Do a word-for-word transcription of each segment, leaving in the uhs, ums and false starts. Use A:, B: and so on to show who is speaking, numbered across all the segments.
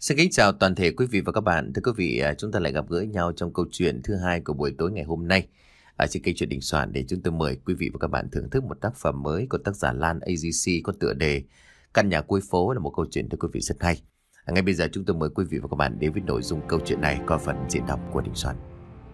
A: Xin kính chào toàn thể quý vị và các bạn. Thưa quý vị, à, chúng ta lại gặp gỡ nhau trong câu chuyện thứ hai của buổi tối ngày hôm nay ở trên kênh Chuyện Đình Soạn, để chúng tôi mời quý vị và các bạn thưởng thức một tác phẩm mới của tác giả Lan a giê xê có tựa đề Căn Nhà Cuối Phố, là một câu chuyện thưa quý vị rất hay. À, ngay bây giờ chúng tôi mời quý vị và các bạn đến với nội dung câu chuyện này qua phần diễn đọc của Đình Soạn.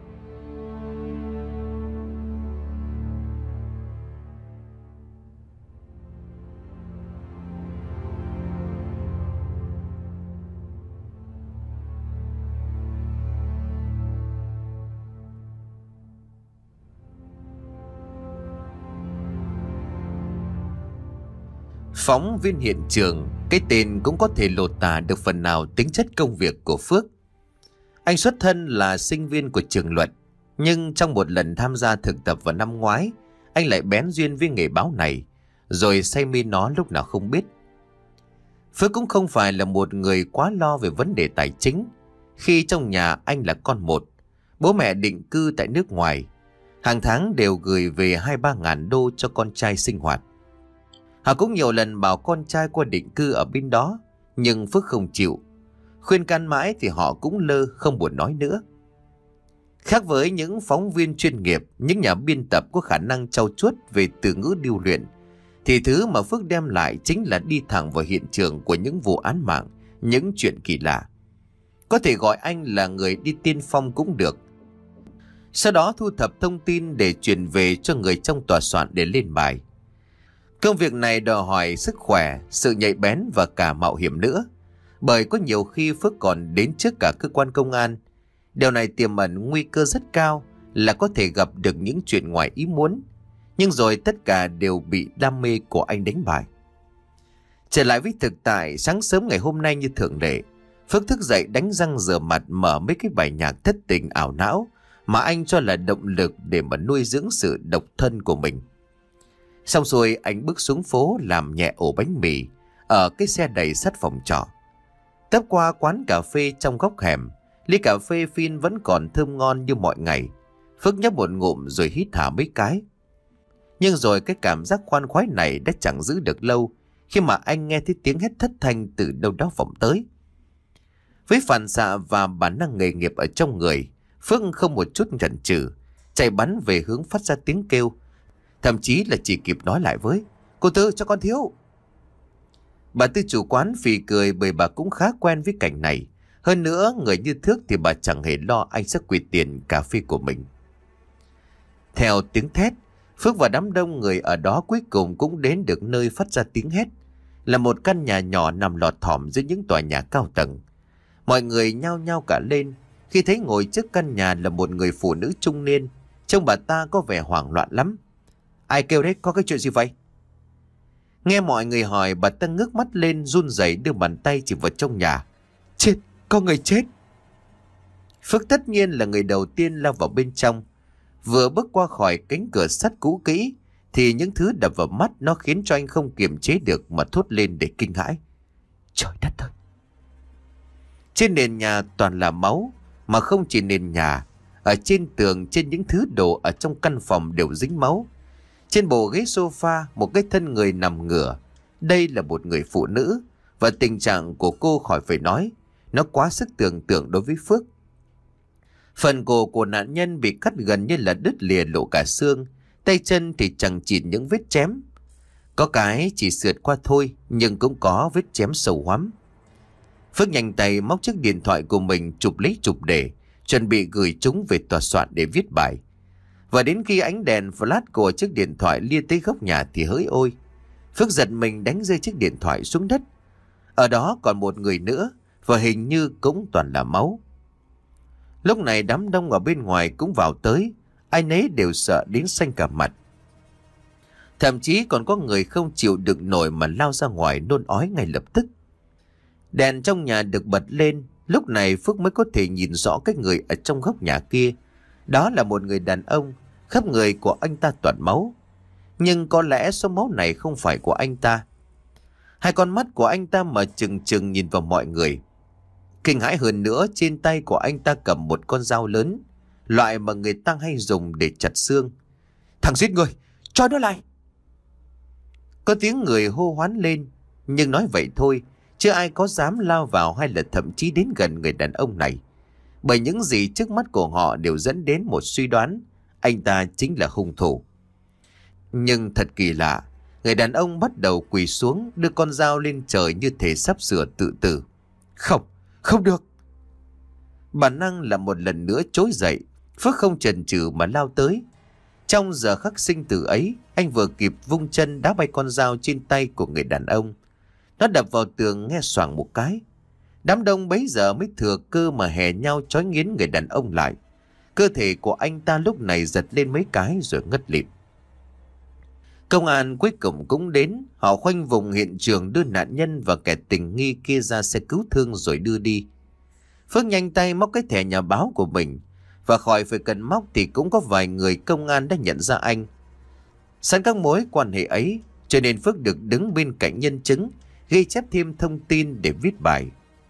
A: Phóng viên hiện trường, cái tên cũng có thể lột tả được phần nào tính chất công việc của Phước. Anh xuất thân là sinh viên của trường luật, nhưng trong một lần tham gia thực tập vào năm ngoái, anh lại bén duyên với nghề báo này, rồi say mê nó lúc nào không biết. Phước cũng không phải là một người quá lo về vấn đề tài chính, khi trong nhà anh là con một, bố mẹ định cư tại nước ngoài, hàng tháng đều gửi về hai ba ngàn đô cho con trai sinh hoạt. Họ cũng nhiều lần bảo con trai qua định cư ở bên đó, nhưng Phước không chịu. Khuyên can mãi thì họ cũng lơ, không buồn nói nữa. Khác với những phóng viên chuyên nghiệp, những nhà biên tập có khả năng trau chuốt về từ ngữ điêu luyện, thì thứ mà Phước đem lại chính là đi thẳng vào hiện trường của những vụ án mạng, những chuyện kỳ lạ. Có thể gọi anh là người đi tiên phong cũng được. Sau đó thu thập thông tin để truyền về cho người trong tòa soạn để lên bài. Công việc này đòi hỏi sức khỏe, sự nhạy bén và cả mạo hiểm nữa, bởi có nhiều khi Phước còn đến trước cả cơ quan công an. Điều này tiềm ẩn nguy cơ rất cao là có thể gặp được những chuyện ngoài ý muốn, nhưng rồi tất cả đều bị đam mê của anh đánh bại. Trở lại với thực tại, sáng sớm ngày hôm nay như thường lệ, Phước thức dậy đánh răng rửa mặt, mở mấy cái bài nhạc thất tình ảo não mà anh cho là động lực để mà nuôi dưỡng sự độc thân của mình. Xong rồi anh bước xuống phố làm nhẹ ổ bánh mì ở cái xe đầy sắt phòng trọ. Tấp qua quán cà phê trong góc hẻm, ly cà phê phin vẫn còn thơm ngon như mọi ngày. Phước nhấp một ngụm rồi hít thả mấy cái. Nhưng rồi cái cảm giác khoan khoái này đã chẳng giữ được lâu, khi mà anh nghe thấy tiếng hét thất thanh từ đâu đó vọng tới. Với phản xạ và bản năng nghề nghiệp ở trong người, Phước không một chút chần chừ, chạy bắn về hướng phát ra tiếng kêu. Thậm chí là chỉ kịp nói lại với: "Cô Tư, cho con thiếu." Bà Tư chủ quán phì cười, bởi bà cũng khá quen với cảnh này. Hơn nữa, người như Thước thì bà chẳng hề lo anh sẽ quỵt tiền cà phê của mình. Theo tiếng thét, Phước và đám đông người ở đó cuối cùng cũng đến được nơi phát ra tiếng hét, là một căn nhà nhỏ nằm lọt thỏm giữa những tòa nhà cao tầng. Mọi người nhao nhao cả lên khi thấy ngồi trước căn nhà là một người phụ nữ trung niên. Trông bà ta có vẻ hoảng loạn lắm. "Ai kêu đấy, có cái chuyện gì vậy?" Nghe mọi người hỏi, bà ta ngước mắt lên run rẩy đưa bàn tay chỉ vào trong nhà. "Chết, có người chết!" Phước tất nhiên là người đầu tiên lao vào bên trong. Vừa bước qua khỏi cánh cửa sắt cũ kỹ thì những thứ đập vào mắt nó khiến cho anh không kiềm chế được mà thốt lên để kinh hãi. Trời đất ơi! Trên nền nhà toàn là máu, mà không chỉ nền nhà, ở trên tường, trên những thứ đồ ở trong căn phòng đều dính máu. Trên bộ ghế sofa, một cái thân người nằm ngửa. Đây là một người phụ nữ, và tình trạng của cô khỏi phải nói, nó quá sức tưởng tượng đối với Phước. Phần cổ của nạn nhân bị cắt gần như là đứt lìa lộ cả xương, tay chân thì chẳng chịt những vết chém. Có cái chỉ sượt qua thôi, nhưng cũng có vết chém sâu hoắm. Phước nhanh tay móc chiếc điện thoại của mình chụp lấy chụp để, chuẩn bị gửi chúng về tòa soạn để viết bài. Và đến khi ánh đèn flash của chiếc điện thoại lia tới góc nhà thì hỡi ôi, Phước giật mình đánh rơi chiếc điện thoại xuống đất. Ở đó còn một người nữa, và hình như cũng toàn là máu. Lúc này đám đông ở bên ngoài cũng vào tới, ai nấy đều sợ đến xanh cả mặt. Thậm chí còn có người không chịu đựng nổi mà lao ra ngoài nôn ói ngay lập tức. Đèn trong nhà được bật lên, lúc này Phước mới có thể nhìn rõ cái người ở trong góc nhà kia. Đó là một người đàn ông, khắp người của anh ta toàn máu. Nhưng có lẽ số máu này không phải của anh ta. Hai con mắt của anh ta mở trừng trừng nhìn vào mọi người. Kinh hãi hơn nữa, trên tay của anh ta cầm một con dao lớn, loại mà người ta hay dùng để chặt xương. "Thằng giết người, cho nó lại!" Có tiếng người hô hoán lên, nhưng nói vậy thôi, Chưa ai có dám lao vào hay là thậm chí đến gần người đàn ông này. Bởi những gì trước mắt của họ đều dẫn đến một suy đoán, anh ta chính là hung thủ. Nhưng thật kỳ lạ, người đàn ông bắt đầu quỳ xuống, đưa con dao lên trời như thể sắp sửa tự tử. Không, không được. Bản năng là một lần nữa trỗi dậy, Phước không chần chừ mà lao tới. Trong giờ khắc sinh tử ấy, anh vừa kịp vung chân đá bay con dao trên tay của người đàn ông. Nó đập vào tường nghe xoảng một cái. Đám đông bấy giờ mới thừa cơ mà hè nhau trói nghiến người đàn ông lại. Cơ thể của anh ta lúc này giật lên mấy cái rồi ngất lịm. Công an cuối cùng cũng đến. Họ khoanh vùng hiện trường, đưa nạn nhân và kẻ tình nghi kia ra xe cứu thương rồi đưa đi. Phước nhanh tay móc cái thẻ nhà báo của mình, và khỏi phải cần móc thì cũng có vài người công an đã nhận ra anh. Sẵn các mối quan hệ ấy, cho nên Phước được đứng bên cạnh nhân chứng, ghi chép thêm thông tin để viết bài.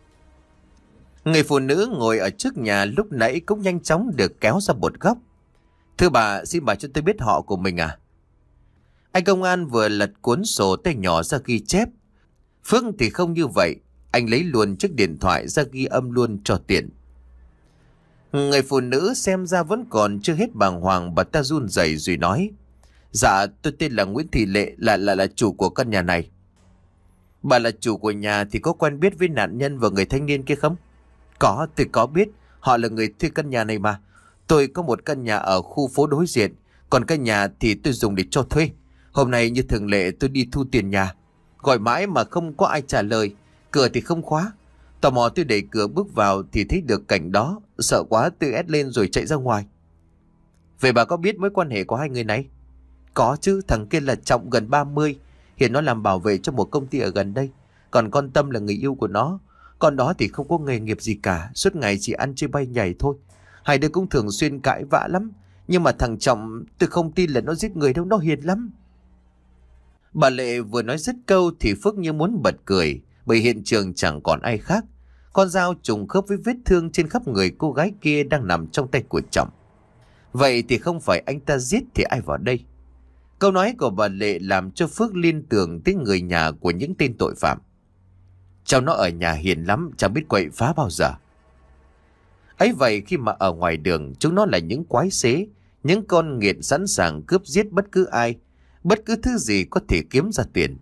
A: Người phụ nữ ngồi ở trước nhà lúc nãy cũng nhanh chóng được kéo ra một góc. Thưa bà, xin bà cho tôi biết họ của mình à? Anh công an vừa lật cuốn sổ tay nhỏ ra ghi chép. Phước thì không như vậy, anh lấy luôn chiếc điện thoại ra ghi âm luôn cho tiện. Người phụ nữ xem ra vẫn còn chưa hết bàng hoàng, bà ta run rẩy rồi nói: Dạ, tôi tên là Nguyễn Thị Lệ, là là là chủ của căn nhà này. Bà là chủ của nhà thì có quen biết với nạn nhân và người thanh niên kia không? Có, tôi có biết, họ là người thuê căn nhà này mà. Tôi có một căn nhà ở khu phố đối diện, còn căn nhà thì tôi dùng để cho thuê. Hôm nay như thường lệ tôi đi thu tiền nhà, gọi mãi mà không có ai trả lời, cửa thì không khóa. Tò mò tôi đẩy cửa bước vào thì thấy được cảnh đó, sợ quá tôi hét lên rồi chạy ra ngoài. Vậy bà có biết mối quan hệ của hai người này? Có chứ, thằng kia là Trọng gần ba mươi, hiện nó làm bảo vệ cho một công ty ở gần đây. Còn con Tâm là người yêu của nó. Con đó thì không có nghề nghiệp gì cả, suốt ngày chỉ ăn chơi bay nhảy thôi. Hai đứa cũng thường xuyên cãi vã lắm. Nhưng mà thằng Trọng tôi không tin là nó giết người đâu, nó hiền lắm. Bà Lệ vừa nói dứt câu thì Phước như muốn bật cười, bởi hiện trường chẳng còn ai khác. Con dao trùng khớp với vết thương trên khắp người cô gái kia đang nằm trong tay của Trọng. Vậy thì không phải anh ta giết thì ai vào đây? Câu nói của bà Lệ làm cho Phước liên tưởng tới người nhà của những tên tội phạm. Cháu nó ở nhà hiền lắm, chẳng biết quậy phá bao giờ. Ấy vậy khi mà ở ngoài đường, chúng nó là những quái xế, những con nghiện sẵn sàng cướp giết bất cứ ai, bất cứ thứ gì có thể kiếm ra tiền.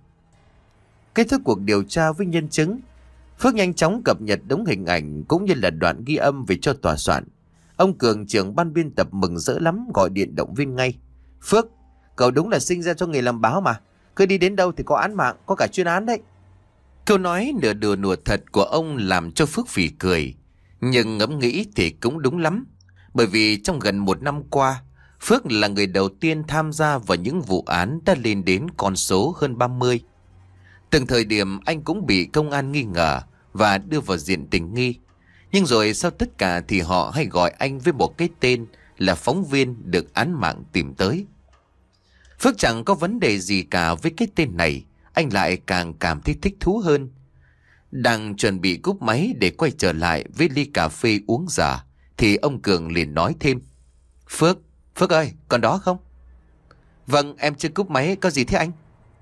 A: Kết thúc cuộc điều tra với nhân chứng, Phước nhanh chóng cập nhật đống hình ảnh cũng như là đoạn ghi âm về cho tòa soạn. Ông Cường, trưởng ban biên tập, mừng rỡ lắm, gọi điện động viên ngay. Phước, cậu đúng là sinh ra cho nghề làm báo mà. Cứ đi đến đâu thì có án mạng, có cả chuyên án đấy. Câu nói nửa đùa nửa thật của ông làm cho Phước phì cười. Nhưng ngẫm nghĩ thì cũng đúng lắm. Bởi vì trong gần một năm qua, Phước là người đầu tiên tham gia vào những vụ án đã lên đến con số hơn ba mươi. Từng thời điểm anh cũng bị công an nghi ngờ và đưa vào diện tình nghi. Nhưng rồi sau tất cả thì họ hay gọi anh với một cái tên là phóng viên được án mạng tìm tới. Phước chẳng có vấn đề gì cả với cái tên này, anh lại càng cảm thấy thích thú hơn. Đang chuẩn bị cúp máy để quay trở lại với ly cà phê uống dở thì ông Cường liền nói thêm: Phước, Phước ơi, còn đó không? Vâng, em chưa cúp máy, có gì thế anh?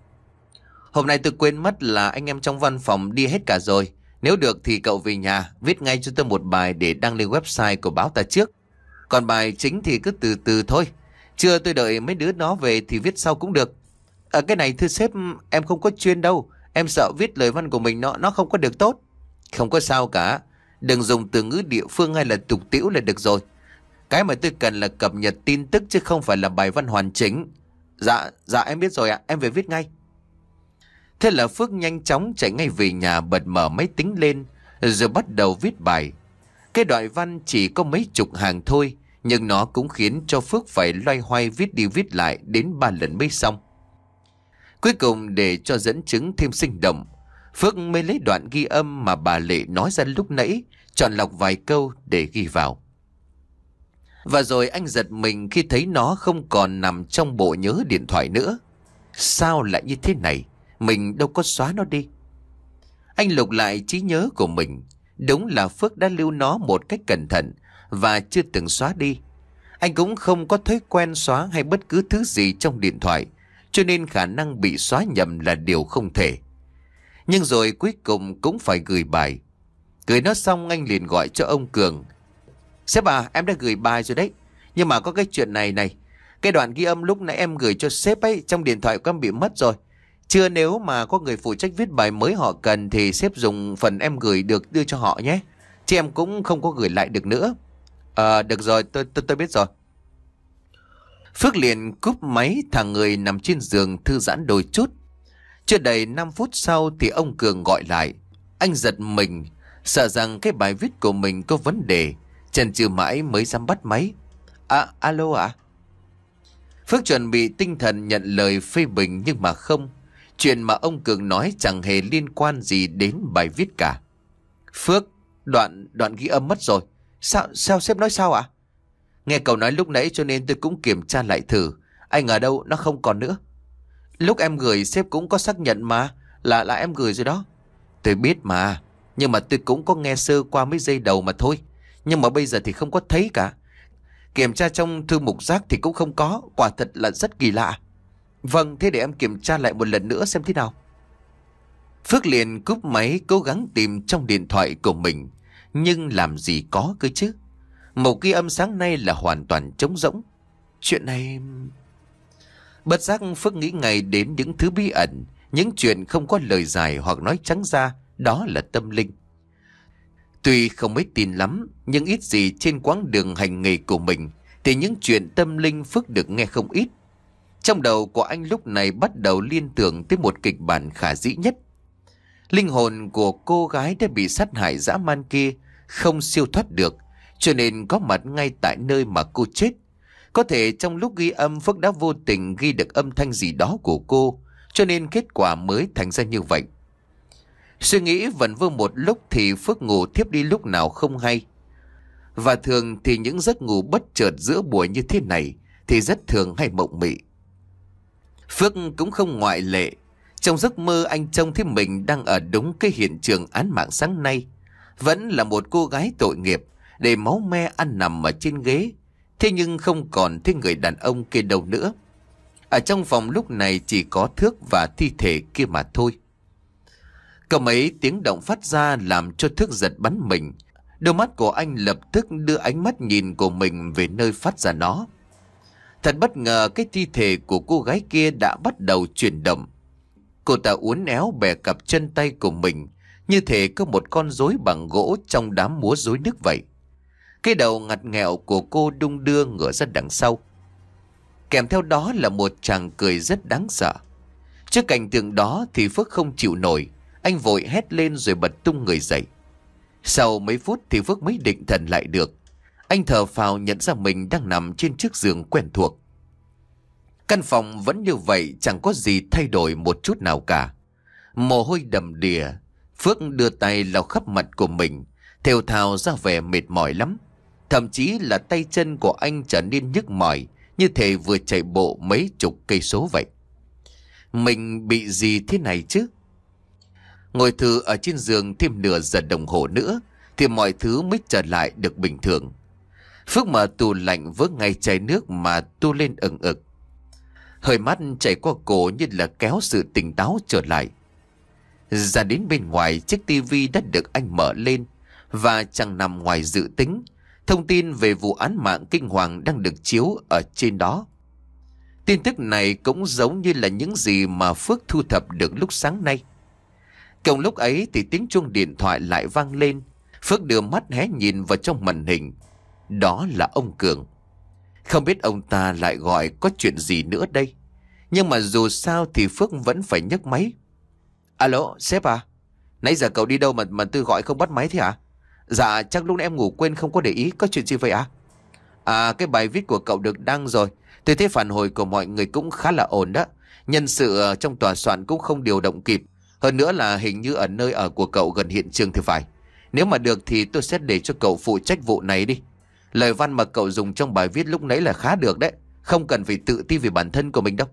A: Hôm nay tôi quên mất là anh em trong văn phòng đi hết cả rồi. Nếu được thì cậu về nhà viết ngay cho tôi một bài để đăng lên website của báo ta trước. Còn bài chính thì cứ từ từ thôi. Chưa, tôi đợi mấy đứa nó về thì viết sau cũng được. Ở cái này thưa sếp, em không có chuyên đâu. Em sợ viết lời văn của mình nó nó không có được tốt. Không có sao cả. Đừng dùng từ ngữ địa phương hay là tục tĩu là được rồi. Cái mà tôi cần là cập nhật tin tức chứ không phải là bài văn hoàn chỉnh. Dạ, dạ em biết rồi ạ, em về viết ngay. Thế là Phước nhanh chóng chạy ngay về nhà, bật mở máy tính lên rồi bắt đầu viết bài. Cái đoạn văn chỉ có mấy chục hàng thôi, nhưng nó cũng khiến cho Phước phải loay hoay viết đi viết lại đến ba lần mới xong. Cuối cùng để cho dẫn chứng thêm sinh động, Phước mới lấy đoạn ghi âm mà bà Lệ nói ra lúc nãy, chọn lọc vài câu để ghi vào. Và rồi anh giật mình khi thấy nó không còn nằm trong bộ nhớ điện thoại nữa. Sao lại như thế này? Mình đâu có xóa nó đi. Anh lục lại trí nhớ của mình. Đúng là Phước đã lưu nó một cách cẩn thận và chưa từng xóa đi. Anh cũng không có thói quen xóa hay bất cứ thứ gì trong điện thoại, cho nên khả năng bị xóa nhầm là điều không thể. Nhưng rồi cuối cùng cũng phải gửi bài. Gửi nó xong anh liền gọi cho ông Cường. Sếp à, em đã gửi bài rồi đấy. Nhưng mà có cái chuyện này này. Cái đoạn ghi âm lúc nãy em gửi cho sếp ấy trong điện thoại của em bị mất rồi. Chưa nếu mà có người phụ trách viết bài mới họ cần thì sếp dùng phần em gửi được đưa cho họ nhé. Chứ em cũng không có gửi lại được nữa. Ờ, được rồi, tôi, tôi, tôi biết rồi. Phước liền cúp máy, thằng người nằm trên giường thư giãn đôi chút. Chưa đầy năm phút sau thì ông Cường gọi lại. Anh giật mình, sợ rằng cái bài viết của mình có vấn đề. Chần chừ mãi mới dám bắt máy. À, alo ạ? À? Phước chuẩn bị tinh thần nhận lời phê bình nhưng mà không. Chuyện mà ông Cường nói chẳng hề liên quan gì đến bài viết cả. Phước, đoạn đoạn ghi âm mất rồi. Sao, sao sếp nói sao ạ? À? Nghe cậu nói lúc nãy cho nên tôi cũng kiểm tra lại thử. Anh ở đâu nó không còn nữa. Lúc em gửi sếp cũng có xác nhận mà. Là là em gửi rồi đó. Tôi biết mà. Nhưng mà tôi cũng có nghe sơ qua mấy giây đầu mà thôi. Nhưng mà bây giờ thì không có thấy cả. Kiểm tra trong thư mục rác thì cũng không có. Quả thật là rất kỳ lạ. Vâng, thế để em kiểm tra lại một lần nữa xem thế nào. Phước liền cúp máy cố gắng tìm trong điện thoại của mình. Nhưng làm gì có cơ chứ. Một ghi âm sáng nay là hoàn toàn trống rỗng. Chuyện này... Bất giác Phước nghĩ ngay đến những thứ bí ẩn. Những chuyện không có lời giải hoặc nói trắng ra. Đó là tâm linh. Tuy không mấy tin lắm, nhưng ít gì trên quãng đường hành nghề của mình thì những chuyện tâm linh Phước được nghe không ít. Trong đầu của anh lúc này bắt đầu liên tưởng tới một kịch bản khả dĩ nhất. Linh hồn của cô gái đã bị sát hại dã man kia không siêu thoát được, cho nên có mặt ngay tại nơi mà cô chết. Có thể trong lúc ghi âm Phước đã vô tình ghi được âm thanh gì đó của cô, cho nên kết quả mới thành ra như vậy. Suy nghĩ vẩn vơ một lúc thì Phước ngủ thiếp đi lúc nào không hay. Và thường thì những giấc ngủ bất chợt giữa buổi như thế này thì rất thường hay mộng mị. Phước cũng không ngoại lệ. Trong giấc mơ anh trông thấy mình đang ở đúng cái hiện trường án mạng sáng nay. Vẫn là một cô gái tội nghiệp, để máu me ăn nằm ở trên ghế. Thế nhưng không còn thấy người đàn ông kia đâu nữa. Ở trong phòng lúc này chỉ có thước và thi thể kia mà thôi. Có mấy tiếng động phát ra làm cho thước giật bắn mình. Đôi mắt của anh lập tức đưa ánh mắt nhìn của mình về nơi phát ra nó. Thật bất ngờ cái thi thể của cô gái kia đã bắt đầu chuyển động. Cô ta uốn éo bè cặp chân tay của mình, như thể có một con rối bằng gỗ trong đám múa rối nước vậy. Cái đầu ngặt nghẹo của cô đung đưa ngửa ra đằng sau. Kèm theo đó là một tràng cười rất đáng sợ. Trước cảnh tượng đó thì Phước không chịu nổi. Anh vội hét lên rồi bật tung người dậy. Sau mấy phút thì Phước mới định thần lại được. Anh thở phào nhận ra mình đang nằm trên chiếc giường quen thuộc. Căn phòng vẫn như vậy, chẳng có gì thay đổi một chút nào cả. Mồ hôi đầm đìa. Phước đưa tay lau khắp mặt của mình, thều thào ra vẻ mệt mỏi lắm. Thậm chí là tay chân của anh trở nên nhức mỏi, như thể vừa chạy bộ mấy chục cây số vậy. Mình bị gì thế này chứ? Ngồi thử ở trên giường thêm nửa giờ đồng hồ nữa thì mọi thứ mới trở lại được bình thường. Phước mở tủ lạnh vớ ngay chai nước mà tu lên ừng ực. Hơi mắt chảy qua cổ như là kéo sự tỉnh táo trở lại. Ra đến bên ngoài, chiếc tivi đã được anh mở lên và chẳng nằm ngoài dự tính. Thông tin về vụ án mạng kinh hoàng đang được chiếu ở trên đó. Tin tức này cũng giống như là những gì mà Phước thu thập được lúc sáng nay. Cùng lúc ấy thì tiếng chuông điện thoại lại vang lên. Phước đưa mắt hé nhìn vào trong màn hình. Đó là ông Cường. Không biết ông ta lại gọi có chuyện gì nữa đây. Nhưng mà dù sao thì Phước vẫn phải nhấc máy. Alo, sếp à? Nãy giờ cậu đi đâu mà mà tôi gọi không bắt máy thế hả? Dạ, chắc lúc nãy em ngủ quên không có để ý. Có chuyện gì vậy à? À, cái bài viết của cậu được đăng rồi. Tôi thấy phản hồi của mọi người cũng khá là ổn đó. Nhân sự trong tòa soạn cũng không điều động kịp. Hơn nữa là hình như ở nơi ở của cậu gần hiện trường thì phải. Nếu mà được thì tôi sẽ để cho cậu phụ trách vụ này đi. Lời văn mà cậu dùng trong bài viết lúc nãy là khá được đấy. Không cần phải tự ti về bản thân của mình đâu.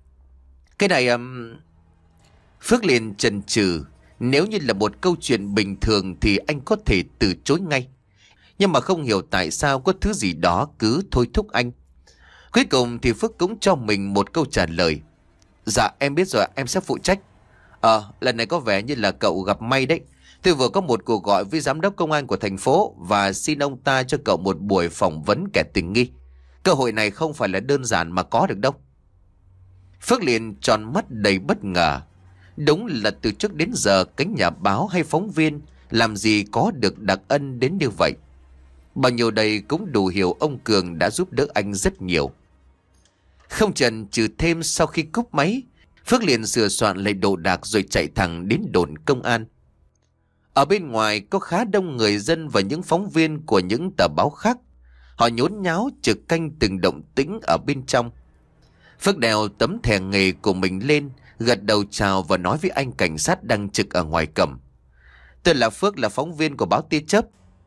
A: Cái này... Um... Phước liền chần chừ. Nếu như là một câu chuyện bình thường thì anh có thể từ chối ngay. Nhưng mà không hiểu tại sao có thứ gì đó cứ thôi thúc anh. Cuối cùng thì Phước cũng cho mình một câu trả lời. Dạ em biết rồi, em sẽ phụ trách. Ờ, lần này có vẻ như là cậu gặp may đấy. Tôi vừa có một cuộc gọi với giám đốc công an của thành phố và xin ông ta cho cậu một buổi phỏng vấn kẻ tình nghi. Cơ hội này không phải là đơn giản mà có được đâu. Phước liền tròn mắt đầy bất ngờ. Đúng là từ trước đến giờ cánh nhà báo hay phóng viên làm gì có được đặc ân đến như vậy. Bao nhiêu đây cũng đủ hiểu ông Cường đã giúp đỡ anh rất nhiều. Không chần chừ thêm, sau khi cúp máy, Phước liền sửa soạn lại đồ đạc rồi chạy thẳng đến đồn công an. Ở bên ngoài có khá đông người dân và những phóng viên của những tờ báo khác. Họ nhốn nháo trực canh từng động tĩnh ở bên trong. Phước đeo tấm thẻ nghề của mình lên, gật đầu chào và nói với anh cảnh sát đang trực ở ngoài cổng. Tôi là Phước, là phóng viên của báo Tia Chớp.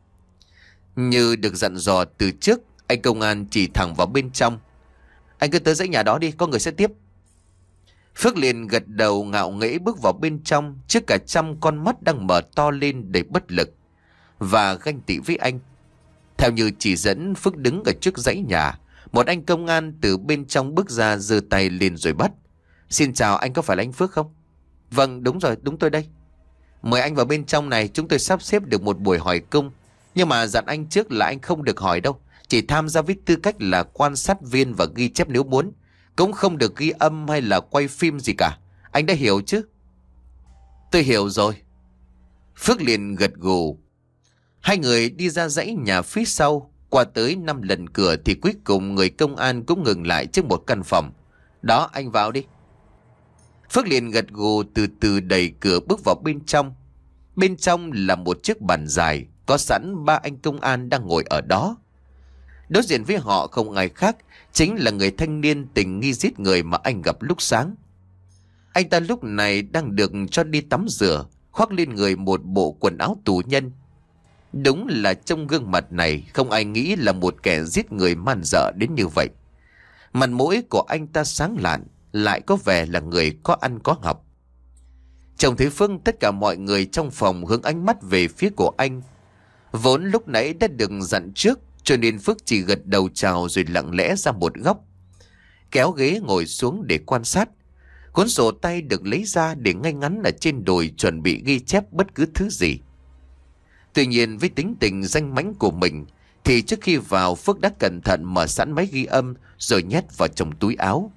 A: Như được dặn dò từ trước, anh công an chỉ thẳng vào bên trong. Anh cứ tới dãy nhà đó đi, có người sẽ tiếp. Phước liền gật đầu ngạo nghễ bước vào bên trong, trước cả trăm con mắt đang mở to lên đầy bất lực và ganh tị với anh. Theo như chỉ dẫn, Phước đứng ở trước dãy nhà. Một anh công an từ bên trong bước ra, giơ tay lên rồi bắt. Xin chào, anh có phải là anh Phước không? Vâng, đúng rồi, đúng tôi đây. Mời anh vào bên trong này, chúng tôi sắp xếp được một buổi hỏi cung. Nhưng mà dặn anh trước là anh không được hỏi đâu. Chỉ tham gia với tư cách là quan sát viên và ghi chép nếu muốn. Cũng không được ghi âm hay là quay phim gì cả. Anh đã hiểu chứ? Tôi hiểu rồi. Phước liền gật gù. Hai người đi ra dãy nhà phía sau. Qua tới năm lần cửa thì cuối cùng người công an cũng ngừng lại trước một căn phòng. Đó, anh vào đi. Phước liền gật gù, từ từ đẩy cửa bước vào bên trong. Bên trong là một chiếc bàn dài, có sẵn ba anh công an đang ngồi ở đó. Đối diện với họ không ai khác, chính là người thanh niên tình nghi giết người mà anh gặp lúc sáng. Anh ta lúc này đang được cho đi tắm rửa, khoác lên người một bộ quần áo tù nhân. Đúng là trong gương mặt này không ai nghĩ là một kẻ giết người man dợ đến như vậy. Mặt mũi của anh ta sáng lạn, lại có vẻ là người có ăn có học. Trông thấy Phước, tất cả mọi người trong phòng hướng ánh mắt về phía của anh. Vốn lúc nãy đã được dặn trước, cho nên Phước chỉ gật đầu chào rồi lặng lẽ ra một góc, kéo ghế ngồi xuống để quan sát. Cuốn sổ tay được lấy ra để ngay ngắn ở trên đùi, chuẩn bị ghi chép bất cứ thứ gì. Tuy nhiên với tính tình danh mãnh của mình thì trước khi vào, Phước đã cẩn thận mở sẵn máy ghi âm rồi nhét vào trong túi áo.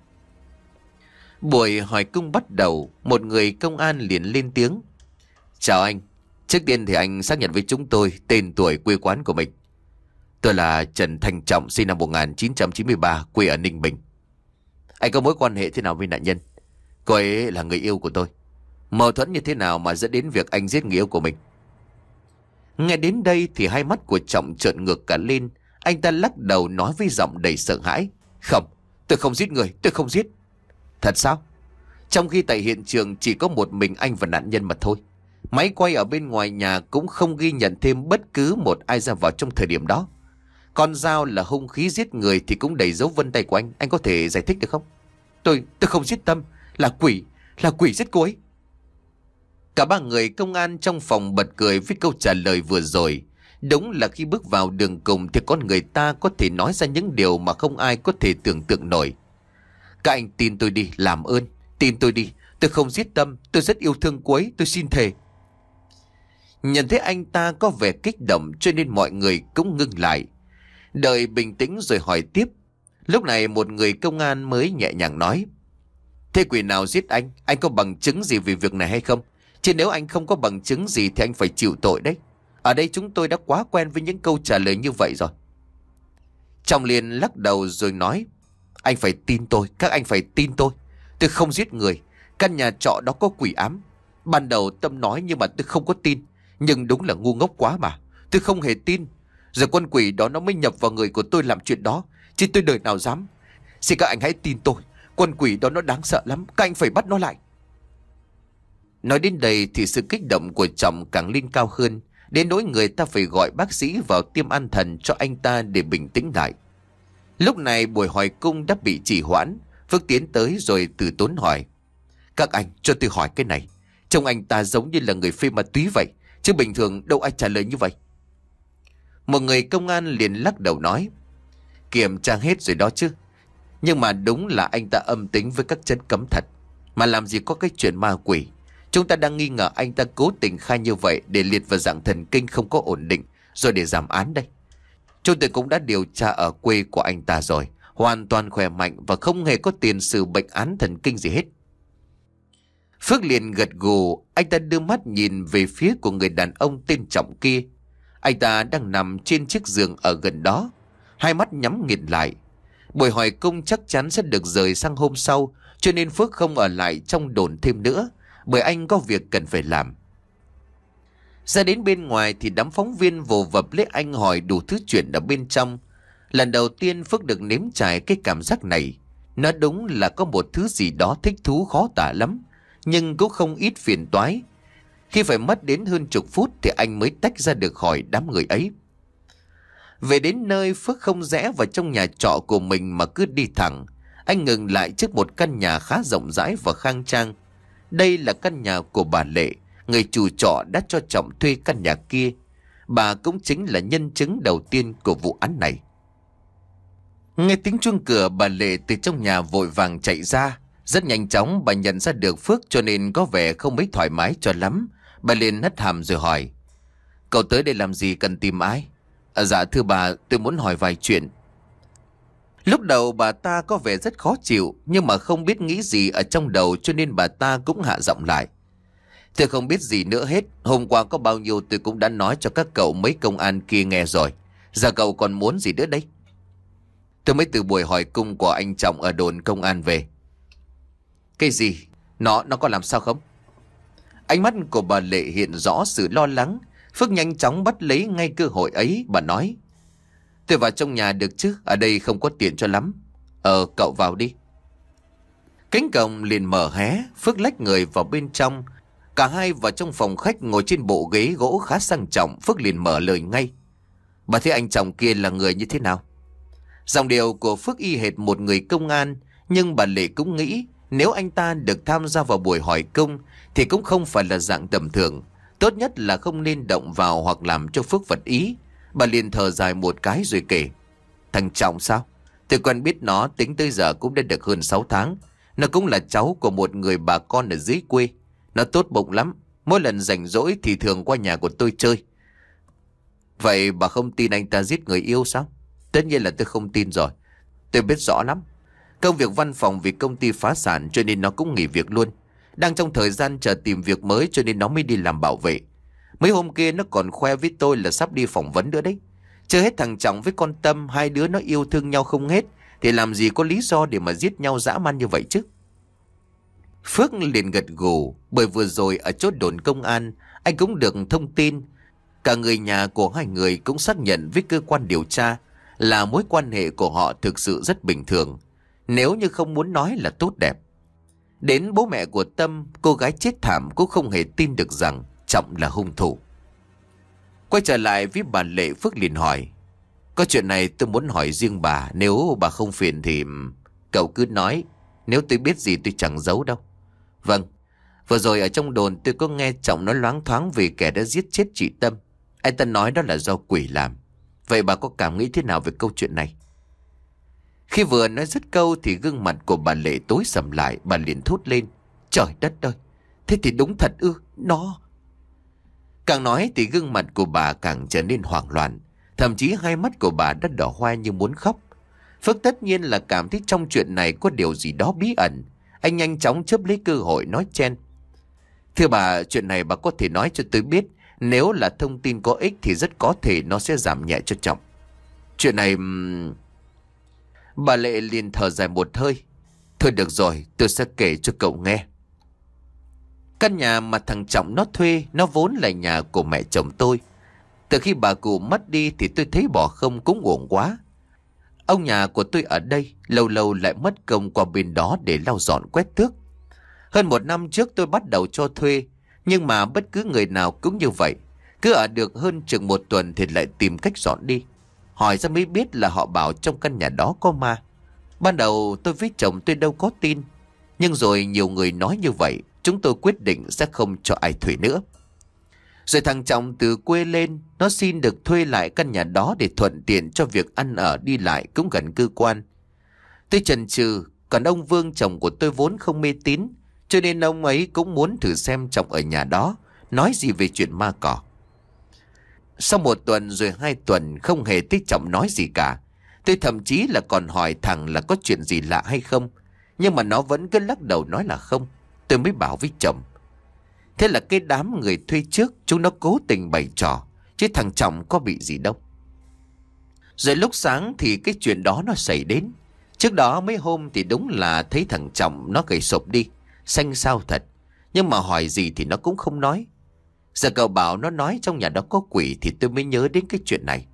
A: Buổi hỏi cung bắt đầu, một người công an liền lên tiếng. Chào anh, trước tiên thì anh xác nhận với chúng tôi tên tuổi quê quán của mình. Tôi là Trần Thành Trọng, sinh năm một nghìn chín trăm chín mươi ba, quê ở Ninh Bình. Anh có mối quan hệ thế nào với nạn nhân? Cô ấy là người yêu của tôi. Mâu thuẫn như thế nào mà dẫn đến việc anh giết người yêu của mình? Nghe đến đây thì hai mắt của Trọng trợn ngược cả lên. Anh ta lắc đầu nói với giọng đầy sợ hãi. Không, tôi không giết người, tôi không giết. Thật sao? Trong khi tại hiện trường chỉ có một mình anh và nạn nhân mà thôi. Máy quay ở bên ngoài nhà cũng không ghi nhận thêm bất cứ một ai ra vào trong thời điểm đó. Con dao là hung khí giết người thì cũng đầy dấu vân tay của anh. Anh có thể giải thích được không? Tôi, tôi không giết Tâm. Là quỷ, là quỷ giết cô ấy. Cả ba người công an trong phòng bật cười với câu trả lời vừa rồi. Đúng là khi bước vào đường cùng thì con người ta có thể nói ra những điều mà không ai có thể tưởng tượng nổi. Các anh tin tôi đi, làm ơn, tin tôi đi. Tôi không giết Tâm, tôi rất yêu thương cô ấy, tôi xin thề. Nhận thấy anh ta có vẻ kích động cho nên mọi người cũng ngưng lại, đợi bình tĩnh rồi hỏi tiếp. Lúc này một người công an mới nhẹ nhàng nói. Thế quỷ nào giết anh? Anh có bằng chứng gì về việc này hay không? Chứ nếu anh không có bằng chứng gì thì anh phải chịu tội đấy. Ở đây chúng tôi đã quá quen với những câu trả lời như vậy rồi. Trọng liền lắc đầu rồi nói. Anh phải tin tôi, các anh phải tin tôi. Tôi không giết người. Căn nhà trọ đó có quỷ ám. Ban đầu Tâm nói nhưng mà tôi không có tin. Nhưng đúng là ngu ngốc quá mà. Tôi không hề tin. Rồi con quỷ đó nó mới nhập vào người của tôi làm chuyện đó. Chứ tôi đời nào dám. Xin các anh hãy tin tôi. Con quỷ đó nó đáng sợ lắm. Các anh phải bắt nó lại. Nói đến đây thì sự kích động của Trọng càng lên cao hơn, đến nỗi người ta phải gọi bác sĩ vào tiêm an thần cho anh ta để bình tĩnh lại. Lúc này buổi hỏi cung đã bị trì hoãn. Phước tiến tới rồi từ tốn hỏi. Các anh cho tôi hỏi cái này. Trông anh ta giống như là người phê ma túy vậy, chứ bình thường đâu ai trả lời như vậy. Một người công an liền lắc đầu nói. Kiểm tra hết rồi đó chứ. Nhưng mà đúng là anh ta âm tính với các chất cấm thật. Mà làm gì có cái chuyện ma quỷ. Chúng ta đang nghi ngờ anh ta cố tình khai như vậy để liệt vào dạng thần kinh không có ổn định, rồi để giảm án đây. Chúng tôi cũng đã điều tra ở quê của anh ta rồi, hoàn toàn khỏe mạnh và không hề có tiền sử bệnh án thần kinh gì hết. Phước liền gật gù. Anh ta đưa mắt nhìn về phía của người đàn ông tên Trọng kia. Anh ta đang nằm trên chiếc giường ở gần đó, hai mắt nhắm nghiền lại. Buổi hỏi cung chắc chắn sẽ được rời sang hôm sau, cho nên Phước không ở lại trong đồn thêm nữa, bởi anh có việc cần phải làm. Ra đến bên ngoài thì đám phóng viên vồ vập lấy anh hỏi đủ thứ chuyện ở bên trong. Lần đầu tiên Phước được nếm trải cái cảm giác này. Nó đúng là có một thứ gì đó thích thú khó tả lắm, nhưng cũng không ít phiền toái. Khi phải mất đến hơn chục phút thì anh mới tách ra được khỏi đám người ấy. Về đến nơi, Phước không rẽ vào trong nhà trọ của mình mà cứ đi thẳng. Anh ngừng lại trước một căn nhà khá rộng rãi và khang trang. Đây là căn nhà của bà Lệ, người chủ trọ đã cho Trọng thuê căn nhà kia. Bà cũng chính là nhân chứng đầu tiên của vụ án này. Nghe tiếng chuông cửa, bà Lệ từ trong nhà vội vàng chạy ra. Rất nhanh chóng bà nhận ra được Phước, cho nên có vẻ không mấy thoải mái cho lắm. Bà liền hất hàm rồi hỏi: "Cậu tới đây làm gì, cần tìm ai?" À, "Dạ thưa bà, tôi muốn hỏi vài chuyện." Lúc đầu bà ta có vẻ rất khó chịu, nhưng mà không biết nghĩ gì ở trong đầu, cho nên bà ta cũng hạ giọng lại: "Tôi không biết gì nữa hết. Hôm qua có bao nhiêu tôi cũng đã nói cho các cậu mấy công an kia nghe rồi. Giờ cậu còn muốn gì nữa đây?" "Tôi mới từ buổi hỏi cung của anh Trọng ở đồn công an về." "Cái gì? Nó, nó có làm sao không?" Ánh mắt của bà Lệ hiện rõ sự lo lắng. Phước nhanh chóng bắt lấy ngay cơ hội ấy. Bà nói: "Tôi vào trong nhà được chứ? Ở đây không có tiện cho lắm." "Ờ, cậu vào đi." Cánh cổng liền mở hé. Phước lách người vào bên trong. Cả hai vào trong phòng khách, ngồi trên bộ ghế gỗ khá sang trọng. Phước liền mở lời ngay: "Bà thấy anh Trọng kia là người như thế nào?" Giọng điệu của Phước y hệt một người công an, nhưng bà Lệ cũng nghĩ nếu anh ta được tham gia vào buổi hỏi cung thì cũng không phải là dạng tầm thường. Tốt nhất là không nên động vào hoặc làm cho Phước vật ý. Bà liền thở dài một cái rồi kể: "Thằng Trọng sao? Tôi quen biết nó tính tới giờ cũng đã được hơn sáu tháng. Nó cũng là cháu của một người bà con ở dưới quê. Nó tốt bụng lắm, mỗi lần rảnh rỗi thì thường qua nhà của tôi chơi." "Vậy bà không tin anh ta giết người yêu sao?" "Tất nhiên là tôi không tin rồi. Tôi biết rõ lắm. Công việc văn phòng vì công ty phá sản cho nên nó cũng nghỉ việc luôn. Đang trong thời gian chờ tìm việc mới cho nên nó mới đi làm bảo vệ. Mấy hôm kia nó còn khoe với tôi là sắp đi phỏng vấn nữa đấy. Chưa hết thằng Trọng với con Tâm, hai đứa nó yêu thương nhau không hết, thì làm gì có lý do để mà giết nhau dã man như vậy chứ." Phước liền gật gù, bởi vừa rồi ở chốt đồn công an anh cũng được thông tin. Cả người nhà của hai người cũng xác nhận với cơ quan điều tra là mối quan hệ của họ thực sự rất bình thường, nếu như không muốn nói là tốt đẹp. Đến bố mẹ của Tâm, cô gái chết thảm, cũng không hề tin được rằng Trọng là hung thủ. Quay trở lại với bà Lệ, Phước liền hỏi: "Có chuyện này tôi muốn hỏi riêng bà, nếu bà không phiền thì..." "Cậu cứ nói, nếu tôi biết gì tôi chẳng giấu đâu." "Vâng, vừa rồi ở trong đồn tôi có nghe Trọng nói loáng thoáng về kẻ đã giết chết chị Tâm. Anh ta nói đó là do quỷ làm. Vậy bà có cảm nghĩ thế nào về câu chuyện này?" Khi vừa nói dứt câu thì gương mặt của bà Lệ tối sầm lại. Bà liền thốt lên: "Trời đất ơi, thế thì đúng thật ư? Nó..." Càng nói thì gương mặt của bà càng trở nên hoảng loạn. Thậm chí hai mắt của bà đã đỏ hoe như muốn khóc. Phước tất nhiên là cảm thấy trong chuyện này có điều gì đó bí ẩn. Anh nhanh chóng chớp lấy cơ hội nói chen: "Thưa bà, chuyện này bà có thể nói cho tôi biết. Nếu là thông tin có ích thì rất có thể nó sẽ giảm nhẹ cho Trọng. Chuyện này..." Bà Lệ liền thở dài một hơi: "Thôi được rồi, tôi sẽ kể cho cậu nghe. Căn nhà mà thằng Trọng nó thuê, nó vốn là nhà của mẹ chồng tôi. Từ khi bà cụ mất đi thì tôi thấy bỏ không cũng uổng quá. Ông nhà của tôi ở đây, lâu lâu lại mất công qua bên đó để lau dọn quét tước. Hơn một năm trước tôi bắt đầu cho thuê, nhưng mà bất cứ người nào cũng như vậy. Cứ ở được hơn chừng một tuần thì lại tìm cách dọn đi. Hỏi ra mới biết là họ bảo trong căn nhà đó có ma. Ban đầu tôi với chồng tôi đâu có tin, nhưng rồi nhiều người nói như vậy, chúng tôi quyết định sẽ không cho ai thuê nữa. Rồi thằng Trọng từ quê lên, nó xin được thuê lại căn nhà đó để thuận tiện cho việc ăn ở đi lại cũng gần cơ quan. Tôi chần chừ, còn ông Vương chồng của tôi vốn không mê tín, cho nên ông ấy cũng muốn thử xem Trọng ở nhà đó nói gì về chuyện ma cỏ. Sau một tuần rồi hai tuần không hề thấy Trọng nói gì cả. Tôi thậm chí là còn hỏi thằng là có chuyện gì lạ hay không, nhưng mà nó vẫn cứ lắc đầu nói là không. Tôi mới bảo với chồng, thế là cái đám người thuê trước chúng nó cố tình bày trò, chứ thằng Trọng có bị gì đâu. Rồi lúc sáng thì cái chuyện đó nó xảy đến. Trước đó mấy hôm thì đúng là thấy thằng Trọng nó gầy sụp đi, xanh xao thật, nhưng mà hỏi gì thì nó cũng không nói. Giờ cậu bảo nó nói trong nhà đó có quỷ thì tôi mới nhớ đến cái chuyện này.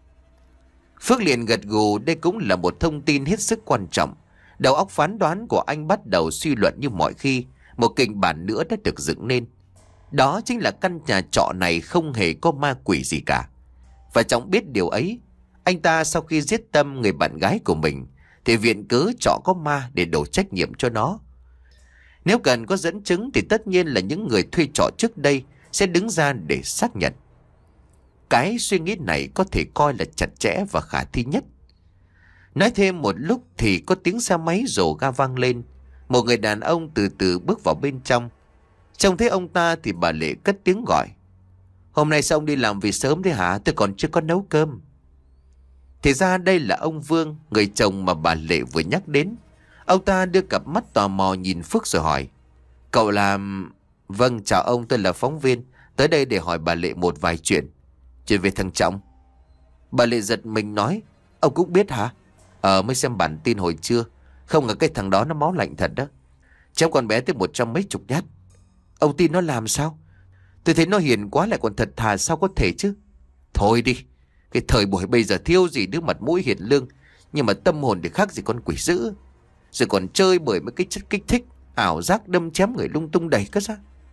A: Phước liền gật gù, đây cũng là một thông tin hết sức quan trọng. Đầu óc phán đoán của anh bắt đầu suy luận như mọi khi. Một kịch bản nữa đã được dựng nên. Đó chính là căn nhà trọ này không hề có ma quỷ gì cả. Và Trọng biết điều ấy. Anh ta sau khi giết Tâm, người bạn gái của mình, thì viện cớ trọ có ma để đổ trách nhiệm cho nó. Nếu cần có dẫn chứng thì tất nhiên là những người thuê trọ trước đây sẽ đứng ra để xác nhận. Cái suy nghĩ này có thể coi là chặt chẽ và khả thi nhất. Nói thêm một lúc thì có tiếng xe máy rồ ga vang lên. Một người đàn ông từ từ bước vào bên trong. Trông thấy ông ta thì bà Lệ cất tiếng gọi. Hôm nay sao ông đi làm về sớm thế hả? Tôi còn chưa có nấu cơm. Thì ra đây là ông Vương, người chồng mà bà Lệ vừa nhắc đến. Ông ta đưa cặp mắt tò mò nhìn Phước rồi hỏi. Cậu làm... Vâng, chào ông, tôi là phóng viên. Tới đây để hỏi bà Lệ một vài chuyện. Chuyện về thằng Trọng. Bà Lệ giật mình nói. Ông cũng biết hả? Ờ, mới xem bản tin hồi trưa. Không ngờ cái thằng đó nó máu lạnh thật đó. Cháu con bé tới một trăm mấy chục nhát. Ông tin nó làm sao? Tôi thấy nó hiền quá lại còn thật thà, sao có thể chứ? Thôi đi. Cái thời buổi bây giờ thiếu gì đứa mặt mũi hiền lương, nhưng mà tâm hồn thì khác gì con quỷ dữ. Rồi còn chơi bởi mấy cái chất kích thích, ảo giác đâm chém người lung tung đầy cất ra.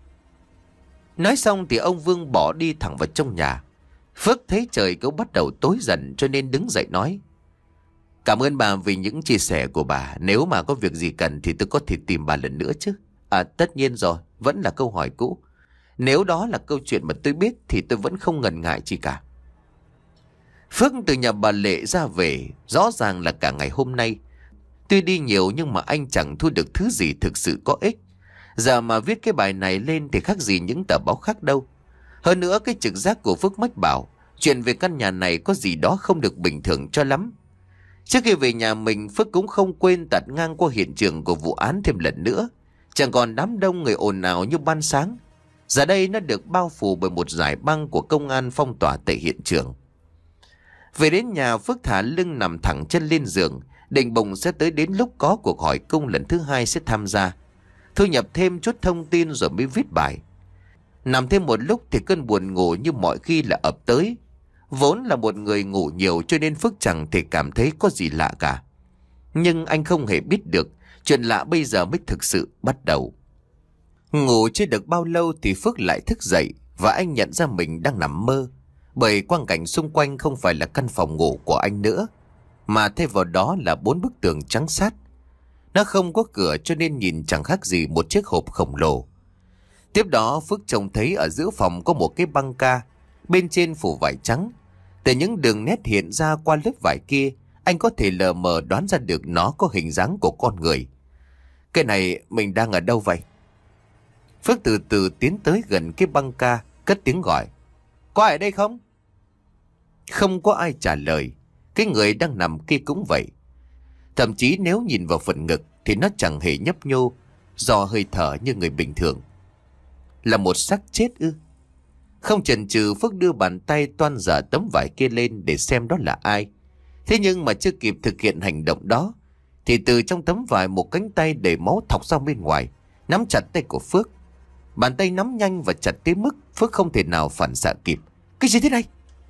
A: Nói xong thì ông Vương bỏ đi thẳng vào trong nhà. Phước thấy trời cũng bắt đầu tối dần cho nên đứng dậy nói. Cảm ơn bà vì những chia sẻ của bà. Nếu mà có việc gì cần thì tôi có thể tìm bà lần nữa chứ. À tất nhiên rồi, vẫn là câu hỏi cũ. Nếu đó là câu chuyện mà tôi biết thì tôi vẫn không ngần ngại gì cả. Phước từ nhà bà Lệ ra về, rõ ràng là cả ngày hôm nay. Tuy đi nhiều nhưng mà anh chẳng thu được thứ gì thực sự có ích. Giờ mà viết cái bài này lên thì khác gì những tờ báo khác đâu. Hơn nữa cái trực giác của Phước mách bảo chuyện về căn nhà này có gì đó không được bình thường cho lắm. Trước khi về nhà mình, Phước cũng không quên tạt ngang qua hiện trường của vụ án thêm lần nữa. Chẳng còn đám đông người ồn ào như ban sáng. Giờ đây nó được bao phủ bởi một dải băng của công an phong tỏa tại hiện trường. Về đến nhà, Phước thả lưng nằm thẳng chân lên giường, định bụng sẽ tới đến lúc có cuộc hỏi cung lần thứ hai sẽ tham gia. Thu nhập thêm chút thông tin rồi mới viết bài. Nằm thêm một lúc thì cơn buồn ngủ như mọi khi là ập tới. Vốn là một người ngủ nhiều cho nên Phước chẳng thể cảm thấy có gì lạ cả. Nhưng anh không hề biết được chuyện lạ bây giờ mới thực sự bắt đầu. Ngủ chưa được bao lâu thì Phước lại thức dậy và anh nhận ra mình đang nằm mơ. Bởi quang cảnh xung quanh không phải là căn phòng ngủ của anh nữa, mà thay vào đó là bốn bức tường trắng sát. Nó không có cửa cho nên nhìn chẳng khác gì một chiếc hộp khổng lồ. Tiếp đó Phước trông thấy ở giữa phòng có một cái băng ca, bên trên phủ vải trắng. Từ những đường nét hiện ra qua lớp vải kia, anh có thể lờ mờ đoán ra được nó có hình dáng của con người. Cái này mình đang ở đâu vậy? Phước từ từ tiến tới gần cái băng ca, cất tiếng gọi. Có ai ở đây không? Không có ai trả lời. Cái người đang nằm kia cũng vậy. Thậm chí nếu nhìn vào phần ngực thì nó chẳng hề nhấp nhô, do hơi thở như người bình thường. Là một xác chết ư? Không chần chừ, Phước đưa bàn tay toan dở tấm vải kia lên để xem đó là ai. Thế nhưng mà chưa kịp thực hiện hành động đó thì từ trong tấm vải một cánh tay đầy máu thọc ra bên ngoài, nắm chặt tay của Phước. Bàn tay nắm nhanh và chặt tới mức Phước không thể nào phản xạ kịp. Cái gì thế này?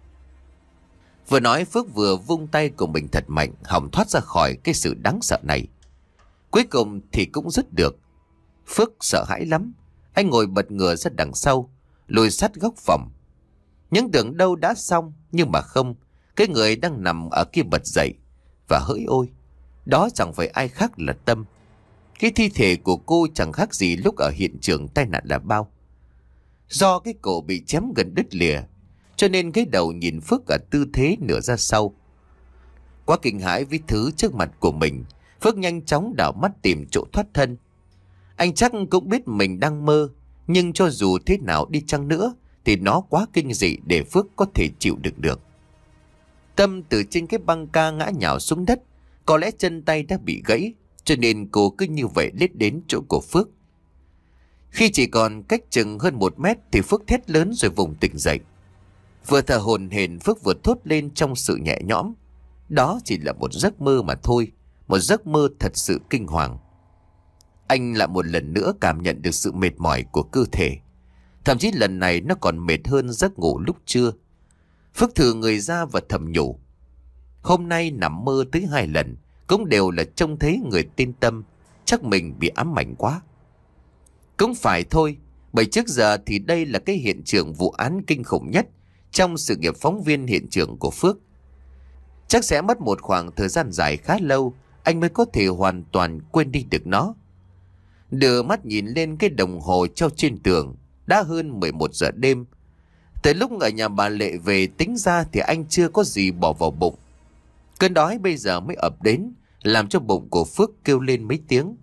A: Vừa nói Phước vừa vung tay của mình thật mạnh, hòng thoát ra khỏi cái sự đáng sợ này. Cuối cùng thì cũng dứt được. Phước sợ hãi lắm. Anh ngồi bật ngửa ra đằng sau, lùi sát góc phòng. Những tưởng đâu đã xong, nhưng mà không. Cái người đang nằm ở kia bật dậy. Và hỡi ôi, đó chẳng phải ai khác là Tâm. Cái thi thể của cô chẳng khác gì lúc ở hiện trường tai nạn là bao. Do cái cổ bị chém gần đứt lìa, cho nên cái đầu nhìn Phước ở tư thế nửa ra sau. Quá kinh hãi với thứ trước mặt của mình, Phước nhanh chóng đảo mắt tìm chỗ thoát thân. Anh chắc cũng biết mình đang mơ, nhưng cho dù thế nào đi chăng nữa thì nó quá kinh dị để Phước có thể chịu đựng được. Tâm từ trên cái băng ca ngã nhào xuống đất. Có lẽ chân tay đã bị gãy, cho nên cô cứ như vậy lết đến chỗ của Phước. Khi chỉ còn cách chừng hơn một mét thì Phước thét lớn rồi vùng tỉnh dậy. Vừa thở hổn hển, Phước vừa thốt lên trong sự nhẹ nhõm. Đó chỉ là một giấc mơ mà thôi, một giấc mơ thật sự kinh hoàng. Anh lại một lần nữa cảm nhận được sự mệt mỏi của cơ thể. Thậm chí lần này nó còn mệt hơn giấc ngủ lúc trưa. Phước thử người ra và thầm nhủ. Hôm nay nằm mơ tới hai lần, cũng đều là trông thấy người tên Tâm. Chắc mình bị ám ảnh quá. Cũng phải thôi, bởi trước giờ thì đây là cái hiện trường vụ án kinh khủng nhất trong sự nghiệp phóng viên hiện trường của Phước. Chắc sẽ mất một khoảng thời gian dài khá lâu anh mới có thể hoàn toàn quên đi được nó. Đưa mắt nhìn lên cái đồng hồ treo trên tường, đã hơn mười một giờ đêm. Tới lúc ở nhà bà Lệ về tính ra thì anh chưa có gì bỏ vào bụng. Cơn đói bây giờ mới ập đến, làm cho bụng của Phước kêu lên mấy tiếng.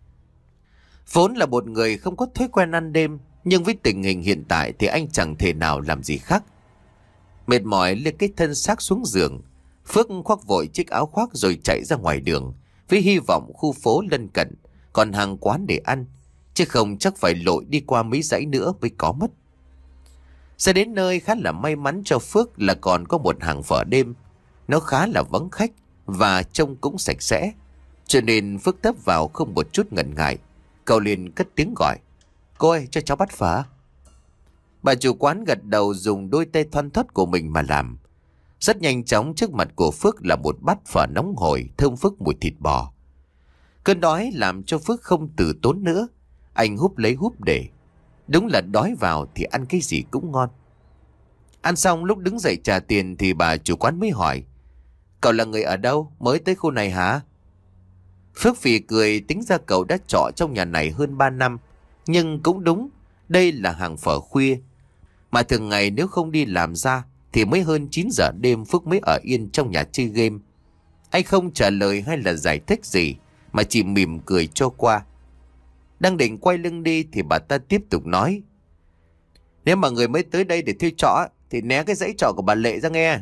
A: Vốn là một người không có thói quen ăn đêm, nhưng với tình hình hiện tại thì anh chẳng thể nào làm gì khác. Mệt mỏi lê cái thân xác xuống giường, Phước khoác vội chiếc áo khoác rồi chạy ra ngoài đường, với hy vọng khu phố lân cận còn hàng quán để ăn, chứ không chắc phải lội đi qua mấy dãy nữa mới có mất. Ra đến nơi khá là may mắn cho Phước là còn có một hàng phở đêm. Nó khá là vắng khách và trông cũng sạch sẽ, cho nên Phước tấp vào không một chút ngần ngại. Cậu liền cất tiếng gọi. Cô ơi, cho cháu bát phở. Bà chủ quán gật đầu, dùng đôi tay thoăn thoắt của mình mà làm. Rất nhanh chóng trước mặt của Phước là một bát phở nóng hổi, thơm phức mùi thịt bò. Cơn đói làm cho Phước không từ tốn nữa. Anh húp lấy húp để. Đúng là đói vào thì ăn cái gì cũng ngon. Ăn xong lúc đứng dậy trả tiền thì bà chủ quán mới hỏi. Cậu là người ở đâu? Mới tới khu này hả? Phước phì cười, tính ra cậu đã trọ trong nhà này hơn ba năm. Nhưng cũng đúng, đây là hàng phở khuya. Mà thường ngày nếu không đi làm ra thì mới hơn chín giờ đêm Phước mới ở yên trong nhà chơi game. Anh không trả lời hay là giải thích gì, mà chỉ mỉm cười cho qua. Đang định quay lưng đi thì bà ta tiếp tục nói. Nếu mà người mới tới đây để thuê trọ thì né cái dãy trọ của bà Lệ ra nghe.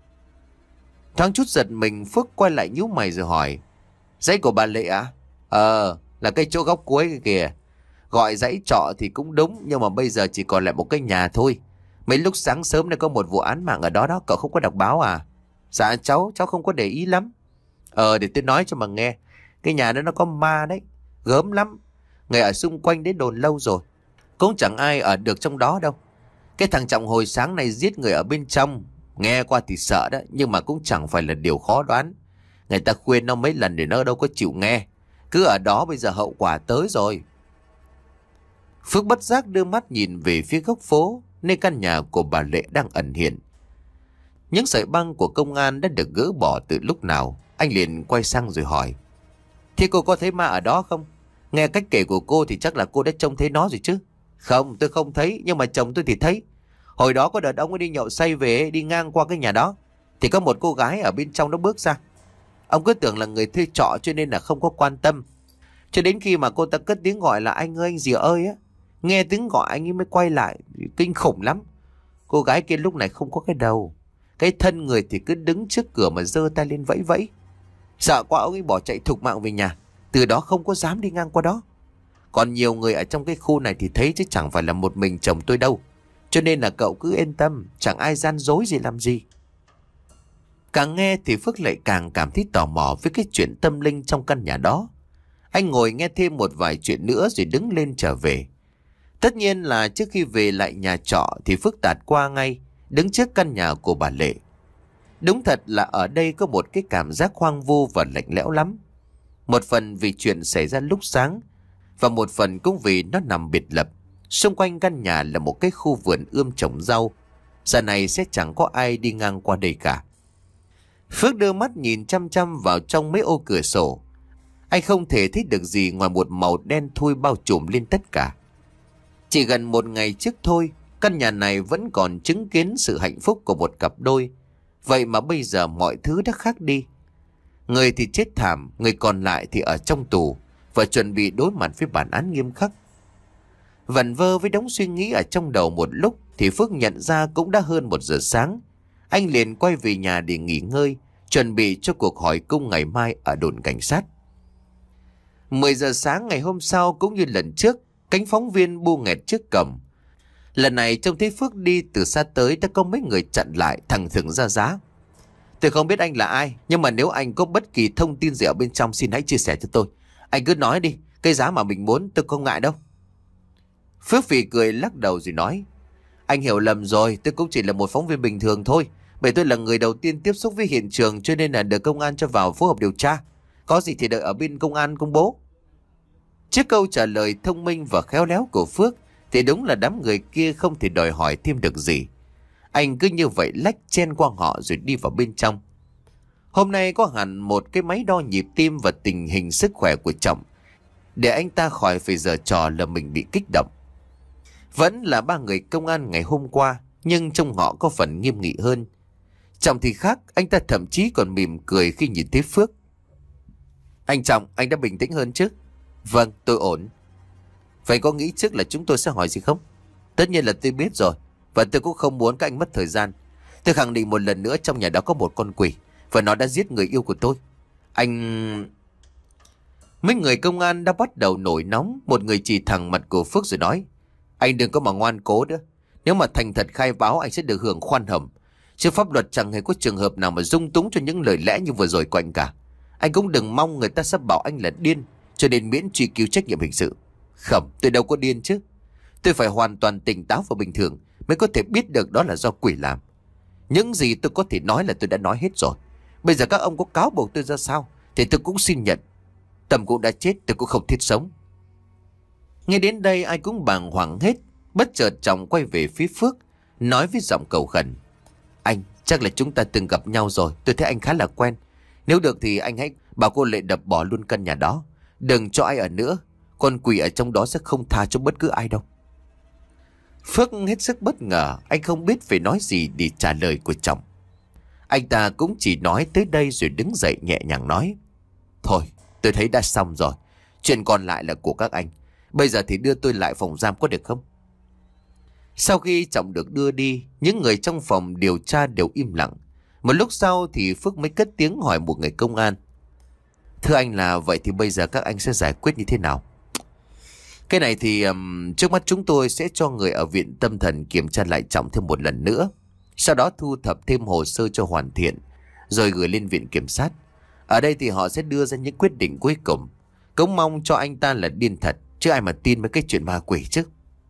A: Thoáng chút giật mình, Phước quay lại nhíu mày rồi hỏi. Dãy của bà Lệ à? Ờ, là cái chỗ góc cuối kìa. Gọi dãy trọ thì cũng đúng, nhưng mà bây giờ chỉ còn lại một cái nhà thôi. Mấy lúc sáng sớm này có một vụ án mạng ở đó đó, cậu không có đọc báo à? Dạ cháu, cháu không có để ý lắm. Ờ, để tôi nói cho mà nghe. Cái nhà đó nó có ma đấy, gớm lắm. Người ở xung quanh đấy đồn lâu rồi, cũng chẳng ai ở được trong đó đâu. Cái thằng Trọng hồi sáng này giết người ở bên trong. Nghe qua thì sợ đó, nhưng mà cũng chẳng phải là điều khó đoán. Người ta khuyên nó mấy lần để nó đâu có chịu nghe. Cứ ở đó bây giờ hậu quả tới rồi. Phước bất giác đưa mắt nhìn về phía góc phố, nơi căn nhà của bà Lệ đang ẩn hiện. Những sợi băng của công an đã được gỡ bỏ từ lúc nào. Anh liền quay sang rồi hỏi. Thế cô có thấy ma ở đó không? Nghe cách kể của cô thì chắc là cô đã trông thấy nó rồi chứ. Không, tôi không thấy, nhưng mà chồng tôi thì thấy. Hồi đó có đợt ông ấy đi nhậu say về, đi ngang qua cái nhà đó thì có một cô gái ở bên trong đó bước ra. Ông cứ tưởng là người thuê trọ cho nên là không có quan tâm. Cho đến khi mà cô ta cất tiếng gọi là anh ơi anh gì ơi á. Nghe tiếng gọi anh ấy mới quay lại. Kinh khủng lắm. Cô gái kia lúc này không có cái đầu. Cái thân người thì cứ đứng trước cửa mà giơ tay lên vẫy vẫy. Sợ quá ông ấy bỏ chạy thục mạng về nhà. Từ đó không có dám đi ngang qua đó. Còn nhiều người ở trong cái khu này thì thấy chứ chẳng phải là một mình chồng tôi đâu. Cho nên là cậu cứ yên tâm, chẳng ai gian dối gì làm gì. Càng nghe thì Phước lại càng cảm thấy tò mò với cái chuyện tâm linh trong căn nhà đó. Anh ngồi nghe thêm một vài chuyện nữa rồi đứng lên trở về. Tất nhiên là trước khi về lại nhà trọ thì Phước tạt qua ngay, đứng trước căn nhà của bà Lệ. Đúng thật là ở đây có một cái cảm giác hoang vu và lạnh lẽo lắm. Một phần vì chuyện xảy ra lúc sáng, và một phần cũng vì nó nằm biệt lập. Xung quanh căn nhà là một cái khu vườn ươm trồng rau. Giờ này sẽ chẳng có ai đi ngang qua đây cả. Phước đưa mắt nhìn chăm chăm vào trong mấy ô cửa sổ. Anh không thể thấy được gì ngoài một màu đen thui bao trùm lên tất cả. Chỉ gần một ngày trước thôi, căn nhà này vẫn còn chứng kiến sự hạnh phúc của một cặp đôi. Vậy mà bây giờ mọi thứ đã khác đi. Người thì chết thảm, người còn lại thì ở trong tù. và chuẩn bị đối mặt với bản án nghiêm khắc. Vẩn vơ với đống suy nghĩ ở trong đầu một lúc thì Phước nhận ra cũng đã hơn một giờ sáng. Anh liền quay về nhà để nghỉ ngơi, chuẩn bị cho cuộc hỏi cung ngày mai ở đồn cảnh sát. mười giờ sáng ngày hôm sau cũng như lần trước, cánh phóng viên bu nghẹt trước cổng. Lần này trông thấy Phước đi từ xa tới đã có mấy người chặn lại, thẳng thừng ra giá. Tôi không biết anh là ai, nhưng mà nếu anh có bất kỳ thông tin gì ở bên trong xin hãy chia sẻ cho tôi. Anh cứ nói đi, cái giá mà mình muốn tôi không ngại đâu. Phước phì cười lắc đầu rồi nói: Anh hiểu lầm rồi, tôi cũng chỉ là một phóng viên bình thường thôi. Bởi tôi là người đầu tiên tiếp xúc với hiện trường cho nên là được công an cho vào phối hợp điều tra. Có gì thì đợi ở bên công an công bố. Trước câu trả lời thông minh và khéo léo của Phước thì đúng là đám người kia không thể đòi hỏi thêm được gì. Anh cứ như vậy lách chen qua họ rồi đi vào bên trong. Hôm nay có hẳn một cái máy đo nhịp tim và tình hình sức khỏe của Trọng, để anh ta khỏi phải giở trò là mình bị kích động. Vẫn là ba người công an ngày hôm qua, nhưng trong họ có phần nghiêm nghị hơn. Trọng thì khác, anh ta thậm chí còn mỉm cười khi nhìn thấy Phước. Anh Trọng, anh đã bình tĩnh hơn chứ? Vâng, tôi ổn. Vậy có nghĩ trước là chúng tôi sẽ hỏi gì không? Tất nhiên là tôi biết rồi, và tôi cũng không muốn các anh mất thời gian. Tôi khẳng định một lần nữa trong nhà đó có một con quỷ, và nó đã giết người yêu của tôi. Anh... Mấy người công an đã bắt đầu nổi nóng. Một người chỉ thẳng mặt của Phước rồi nói: Anh đừng có mà ngoan cố nữa. Nếu mà thành thật khai báo anh sẽ được hưởng khoan hồng. Chứ pháp luật chẳng hề có trường hợp nào mà dung túng cho những lời lẽ như vừa rồi của anh cả. Anh cũng đừng mong người ta sẽ bảo anh là điên cho nên miễn truy cứu trách nhiệm hình sự. Không, tôi đâu có điên chứ. Tôi phải hoàn toàn tỉnh táo và bình thường mới có thể biết được đó là do quỷ làm. Những gì tôi có thể nói là tôi đã nói hết rồi. Bây giờ các ông có cáo buộc tôi ra sao thì tôi cũng xin nhận. Tâm cũng đã chết, tôi cũng không thiết sống. Nghe đến đây ai cũng bàng hoàng hết. Bất chợt Trọng quay về phía Phước, nói với giọng cầu khẩn: Anh, chắc là chúng ta từng gặp nhau rồi. Tôi thấy anh khá là quen. Nếu được thì anh hãy bảo cô Lệ đập bỏ luôn căn nhà đó. Đừng cho ai ở nữa. Con quỷ ở trong đó sẽ không tha cho bất cứ ai đâu. Phước hết sức bất ngờ. Anh không biết phải nói gì để trả lời của Trọng. Anh ta cũng chỉ nói tới đây rồi đứng dậy nhẹ nhàng nói: Thôi, tôi thấy đã xong rồi. Chuyện còn lại là của các anh. Bây giờ thì đưa tôi lại phòng giam có được không? Sau khi Trọng được đưa đi, những người trong phòng điều tra đều im lặng. Một lúc sau thì Phước mới cất tiếng hỏi một người công an: Thưa anh, là vậy thì bây giờ các anh sẽ giải quyết như thế nào? Cái này thì um, trước mắt chúng tôi sẽ cho người ở viện tâm thần kiểm tra lại Trọng thêm một lần nữa. Sau đó thu thập thêm hồ sơ cho hoàn thiện, rồi gửi lên viện kiểm sát. Ở đây thì họ sẽ đưa ra những quyết định cuối cùng. Cũng mong cho anh ta là điên thật, chứ ai mà tin mấy cái chuyện ma quỷ chứ.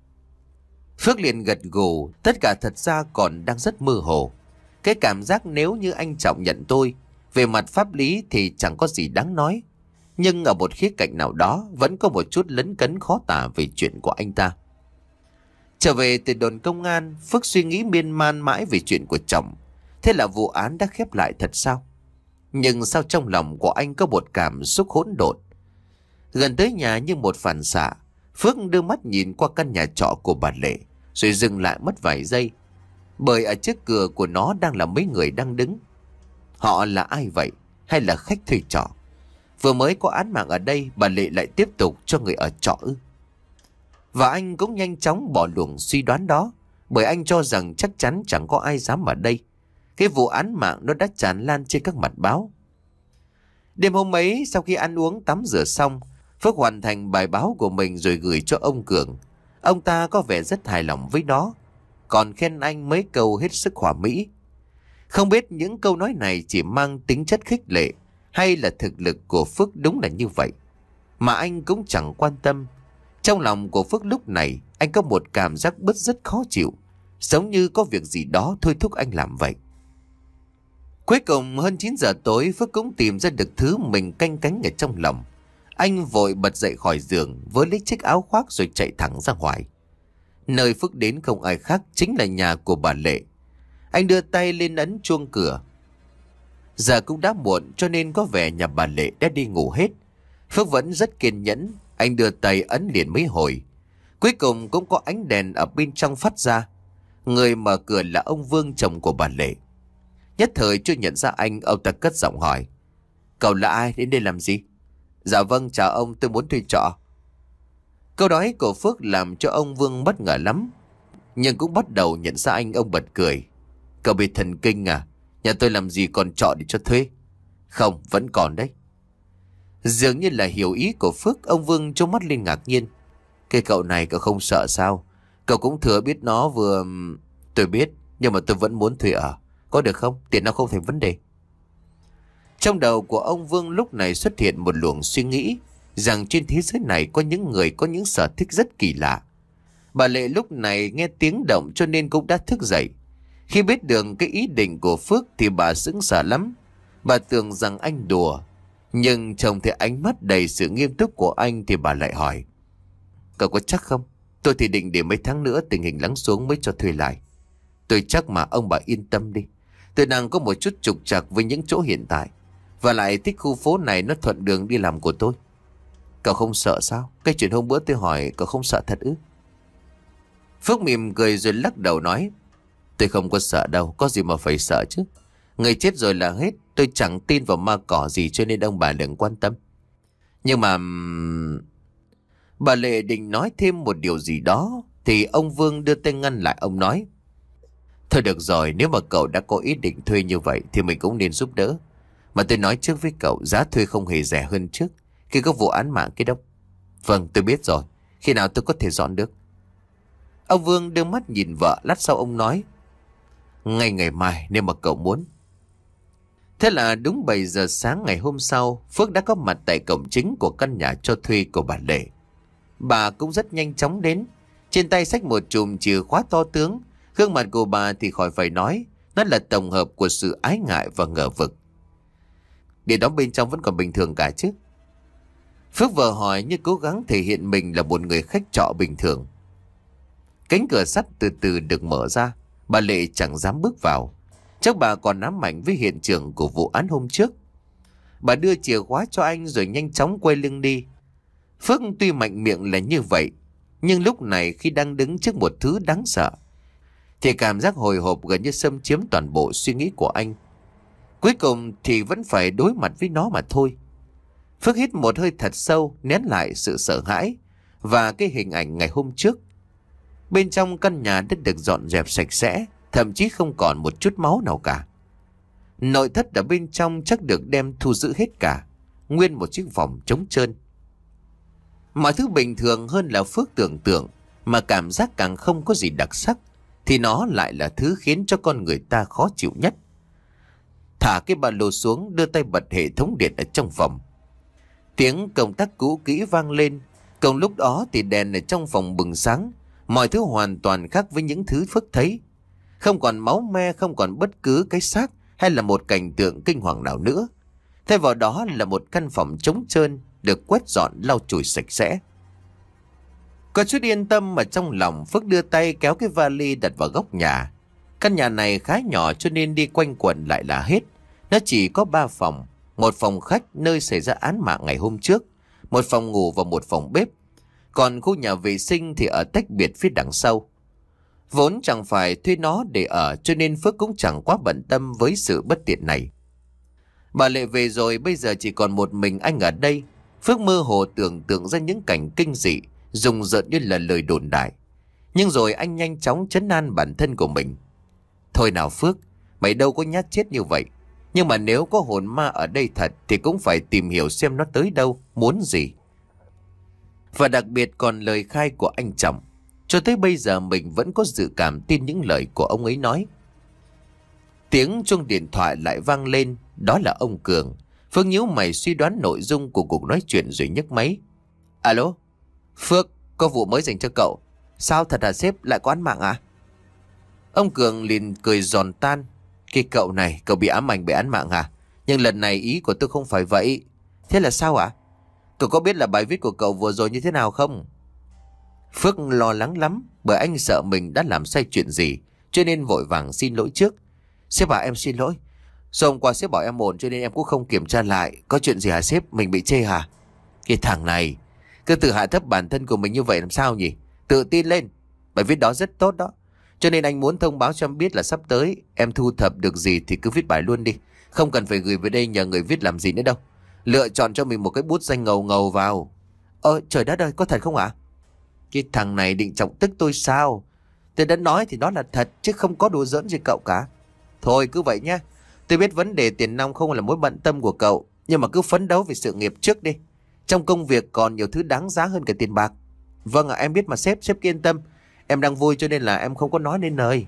A: Phước liền gật gù. Tất cả thật ra còn đang rất mơ hồ. Cái cảm giác nếu như anh Trọng nhận tôi, về mặt pháp lý thì chẳng có gì đáng nói. Nhưng ở một khía cạnh nào đó vẫn có một chút lấn cấn khó tả về chuyện của anh ta. Trở về từ đồn công an, Phước suy nghĩ miên man mãi về chuyện của Trọng. Thế là vụ án đã khép lại thật sao? Nhưng sao trong lòng của anh có một cảm xúc hỗn độn. Gần tới nhà như một phản xạ, Phước đưa mắt nhìn qua căn nhà trọ của bà Lệ, rồi dừng lại mất vài giây. Bởi ở trước cửa của nó đang là mấy người đang đứng. Họ là ai vậy? Hay là khách thuê trọ? Vừa mới có án mạng ở đây, bà Lệ lại tiếp tục cho người ở trọ ư? Và anh cũng nhanh chóng bỏ luồng suy đoán đó, bởi anh cho rằng chắc chắn chẳng có ai dám ở đây. Cái vụ án mạng nó đã tràn lan trên các mặt báo. Đêm hôm ấy, sau khi ăn uống tắm rửa xong, Phước hoàn thành bài báo của mình rồi gửi cho ông Cường. Ông ta có vẻ rất hài lòng với nó, còn khen anh mấy câu hết sức hòa mỹ. Không biết những câu nói này chỉ mang tính chất khích lệ hay là thực lực của Phước đúng là như vậy, mà anh cũng chẳng quan tâm. Trong lòng của Phước lúc này, anh có một cảm giác bứt rứt khó chịu, giống như có việc gì đó thôi thúc anh làm vậy. Cuối cùng hơn chín giờ tối, Phước cũng tìm ra được thứ mình canh cánh ở trong lòng. Anh vội bật dậy khỏi giường, với lấy chiếc áo khoác rồi chạy thẳng ra ngoài. Nơi Phước đến không ai khác chính là nhà của bà Lệ. Anh đưa tay lên ấn chuông cửa. Giờ cũng đã muộn cho nên có vẻ nhà bà Lệ đã đi ngủ hết. Phước vẫn rất kiên nhẫn, anh đưa tay ấn liền mấy hồi. Cuối cùng cũng có ánh đèn ở bên trong phát ra. Người mở cửa là ông Vương, chồng của bà Lệ. Nhất thời chưa nhận ra anh, ông ta cất giọng hỏi: Cậu là ai, đến đây làm gì? Dạ vâng, chào ông, tôi muốn thuê trọ. Câu nói của Phước làm cho ông Vương bất ngờ lắm, nhưng cũng bắt đầu nhận ra anh. Ông bật cười. Cậu bị thần kinh à? Nhà tôi làm gì còn trọ để cho thuê? Không, vẫn còn đấy. Dường như là hiểu ý của Phước, ông Vương trông mắt lên ngạc nhiên. Cái cậu này cậu không sợ sao? Cậu cũng thừa biết nó vừa... Tôi biết, nhưng mà tôi vẫn muốn thuê ở. Có được không? Tiền nó không thành vấn đề. Trong đầu của ông Vương lúc này xuất hiện một luồng suy nghĩ rằng trên thế giới này có những người có những sở thích rất kỳ lạ. Bà Lệ lúc này nghe tiếng động cho nên cũng đã thức dậy. Khi biết được cái ý định của Phước thì bà sững sờ lắm. Bà tưởng rằng anh đùa, nhưng trông thấy ánh mắt đầy sự nghiêm túc của anh thì bà lại hỏi. Cậu có chắc không? Tôi thì định để mấy tháng nữa tình hình lắng xuống mới cho thuê lại. Tôi chắc mà ông bà yên tâm đi. Tôi đang có một chút trục trặc với những chỗ hiện tại, và lại thích khu phố này, nó thuận đường đi làm của tôi. Cậu không sợ sao? Cái chuyện hôm bữa tôi hỏi cậu không sợ thật ư? Phước mỉm cười rồi lắc đầu nói. Tôi không có sợ đâu, có gì mà phải sợ chứ. Người chết rồi là hết. Tôi chẳng tin vào ma cỏ gì cho nên ông bà đừng quan tâm. Nhưng mà... Bà Lệ định nói thêm một điều gì đó thì ông Vương đưa tay ngăn lại. Ông nói. Thôi được rồi, nếu mà cậu đã có ý định thuê như vậy thì mình cũng nên giúp đỡ. Mà tôi nói trước với cậu, giá thuê không hề rẻ hơn trước khi có vụ án mạng kia đâu. Vâng, tôi biết rồi. Khi nào tôi có thể dọn được? Ông Vương đưa mắt nhìn vợ, lát sau ông nói. Ngay ngày mai nếu mà cậu muốn. Thế là đúng bảy giờ sáng ngày hôm sau, Phước đã có mặt tại cổng chính của căn nhà cho thuê của bà Lệ. Bà cũng rất nhanh chóng đến, trên tay xách một chùm chìa khóa to tướng. Gương mặt của bà thì khỏi phải nói, nó là tổng hợp của sự ái ngại và ngờ vực. Điện đó bên trong vẫn còn bình thường cả chứ? Phước vợ hỏi như cố gắng thể hiện mình là một người khách trọ bình thường. Cánh cửa sắt từ từ được mở ra. Bà Lệ chẳng dám bước vào. Chắc bà còn ám ảnh với hiện trường của vụ án hôm trước. Bà đưa chìa khóa cho anh rồi nhanh chóng quay lưng đi. Phước tuy mạnh miệng là như vậy, nhưng lúc này khi đang đứng trước một thứ đáng sợ thì cảm giác hồi hộp gần như xâm chiếm toàn bộ suy nghĩ của anh. Cuối cùng thì vẫn phải đối mặt với nó mà thôi. Phước hít một hơi thật sâu, nén lại sự sợ hãi và cái hình ảnh ngày hôm trước. Bên trong căn nhà đã được dọn dẹp sạch sẽ, thậm chí không còn một chút máu nào cả. Nội thất ở bên trong chắc được đem thu giữ hết cả, nguyên một chiếc phòng trống trơn. Mọi thứ bình thường hơn là Phước tưởng tượng, mà cảm giác càng không có gì đặc sắc thì nó lại là thứ khiến cho con người ta khó chịu nhất. Thả cái ba lô xuống, đưa tay bật hệ thống điện ở trong phòng. Tiếng công tắc cũ kỹ vang lên. Cùng lúc đó thì đèn ở trong phòng bừng sáng. Mọi thứ hoàn toàn khác với những thứ Phước thấy. Không còn máu me, không còn bất cứ cái xác hay là một cảnh tượng kinh hoàng nào nữa. Thay vào đó là một căn phòng trống trơn, được quét dọn lau chùi sạch sẽ. Có chút yên tâm mà trong lòng, Phước đưa tay kéo cái vali đặt vào góc nhà. Căn nhà này khá nhỏ cho nên đi quanh quẩn lại là hết. Nó chỉ có ba phòng. Một phòng khách nơi xảy ra án mạng ngày hôm trước, một phòng ngủ và một phòng bếp. Còn khu nhà vệ sinh thì ở tách biệt phía đằng sau. Vốn chẳng phải thuê nó để ở cho nên Phước cũng chẳng quá bận tâm với sự bất tiện này. Bà Lệ về rồi, bây giờ chỉ còn một mình anh ở đây. Phước mơ hồ tưởng tượng ra những cảnh kinh dị, rùng rợn như là lời đồn đại. Nhưng rồi anh nhanh chóng trấn an bản thân của mình. Thôi nào Phước, mày đâu có nhát chết như vậy. Nhưng mà nếu có hồn ma ở đây thật thì cũng phải tìm hiểu xem nó tới đâu, muốn gì. Và đặc biệt còn lời khai của anh Trọng. Cho tới bây giờ mình vẫn có dự cảm tin những lời của ông ấy nói. Tiếng chuông điện thoại lại vang lên. Đó là ông Cường. Phước nhíu mày suy đoán nội dung của cuộc nói chuyện rồi nhấc máy. Alo, Phước, có vụ mới dành cho cậu. Sao thật hả sếp, lại có án mạng à? Ông Cường liền cười giòn tan. Cái cậu này, cậu bị ám ảnh bởi án mạng hả? Nhưng lần này ý của tôi không phải vậy. Thế là sao ạ? Cậu có biết là bài viết của cậu vừa rồi như thế nào không? Phước lo lắng lắm, bởi anh sợ mình đã làm sai chuyện gì, cho nên vội vàng xin lỗi trước. Sếp bảo em xin lỗi. Rồi hôm qua sếp bảo em ổn cho nên em cũng không kiểm tra lại. Có chuyện gì hả sếp? Mình bị chê hả? Cái thằng này cứ tự hạ thấp bản thân của mình như vậy làm sao nhỉ? Tự tin lên. Bài viết đó rất tốt đó. Cho nên anh muốn thông báo cho em biết là sắp tới em thu thập được gì thì cứ viết bài luôn đi. Không cần phải gửi về đây nhờ người viết làm gì nữa đâu. Lựa chọn cho mình một cái bút danh ngầu ngầu vào. Ơ trời đất ơi, có thật không ạ? Cái thằng này định chọc tức tôi sao? Tôi đã nói thì nó là thật, chứ không có đùa giỡn gì cậu cả. Thôi cứ vậy nhé. Tôi biết vấn đề tiền nong không là mối bận tâm của cậu, nhưng mà cứ phấn đấu về sự nghiệp trước đi. Trong công việc còn nhiều thứ đáng giá hơn cả tiền bạc. Vâng ạ, em biết mà sếp, sếp yên tâm. Em đang vui cho nên là em không có nói nên lời.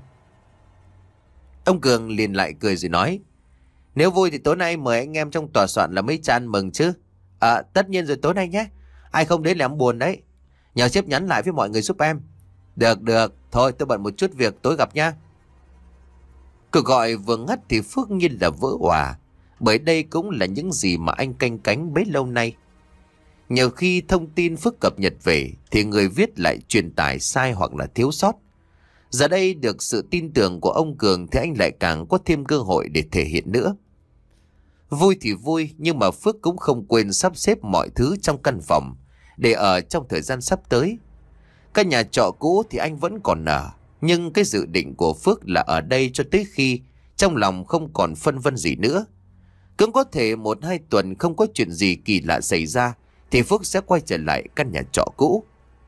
A: Ông Cường liền lại cười rồi nói: Nếu vui thì tối nay mời anh em trong tòa soạn là mấy chăn mừng chứ. À tất nhiên rồi, tối nay nhé. Ai không đến là em buồn đấy. Nhờ sếp nhắn lại với mọi người giúp em. Được được, thôi tôi bận một chút việc, tối gặp nha. Cuộc gọi vừa ngắt thì Phước nhiên là vỡ òa, bởi đây cũng là những gì mà anh canh cánh bấy lâu nay. Nhiều khi thông tin Phước cập nhật về thì người viết lại truyền tải sai hoặc là thiếu sót. Giờ đây được sự tin tưởng của ông Cường thì anh lại càng có thêm cơ hội để thể hiện nữa. Vui thì vui, nhưng mà Phước cũng không quên sắp xếp mọi thứ trong căn phòng để ở trong thời gian sắp tới. Căn nhà trọ cũ thì anh vẫn còn ở, nhưng cái dự định của Phước là ở đây cho tới khi trong lòng không còn phân vân gì nữa. Cũng có thể một hai tuần không có chuyện gì kỳ lạ xảy ra thì Phước sẽ quay trở lại căn nhà trọ cũ.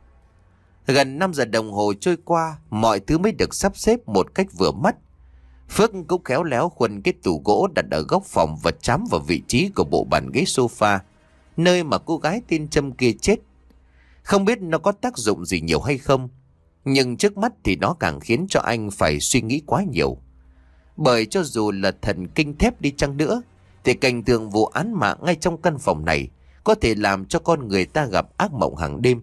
A: Gần năm giờ đồng hồ trôi qua, mọi thứ mới được sắp xếp một cách vừa mắt. Phước cũng khéo léo khuân cái tủ gỗ đặt ở góc phòng và chám vào vị trí của bộ bàn ghế sofa, nơi mà cô gái tên Trâm kia chết. Không biết nó có tác dụng gì nhiều hay không, nhưng trước mắt thì nó càng khiến cho anh phải suy nghĩ quá nhiều. Bởi cho dù là thần kinh thép đi chăng nữa, thì cảnh tượng vụ án mạng ngay trong căn phòng này có thể làm cho con người ta gặp ác mộng hàng đêm.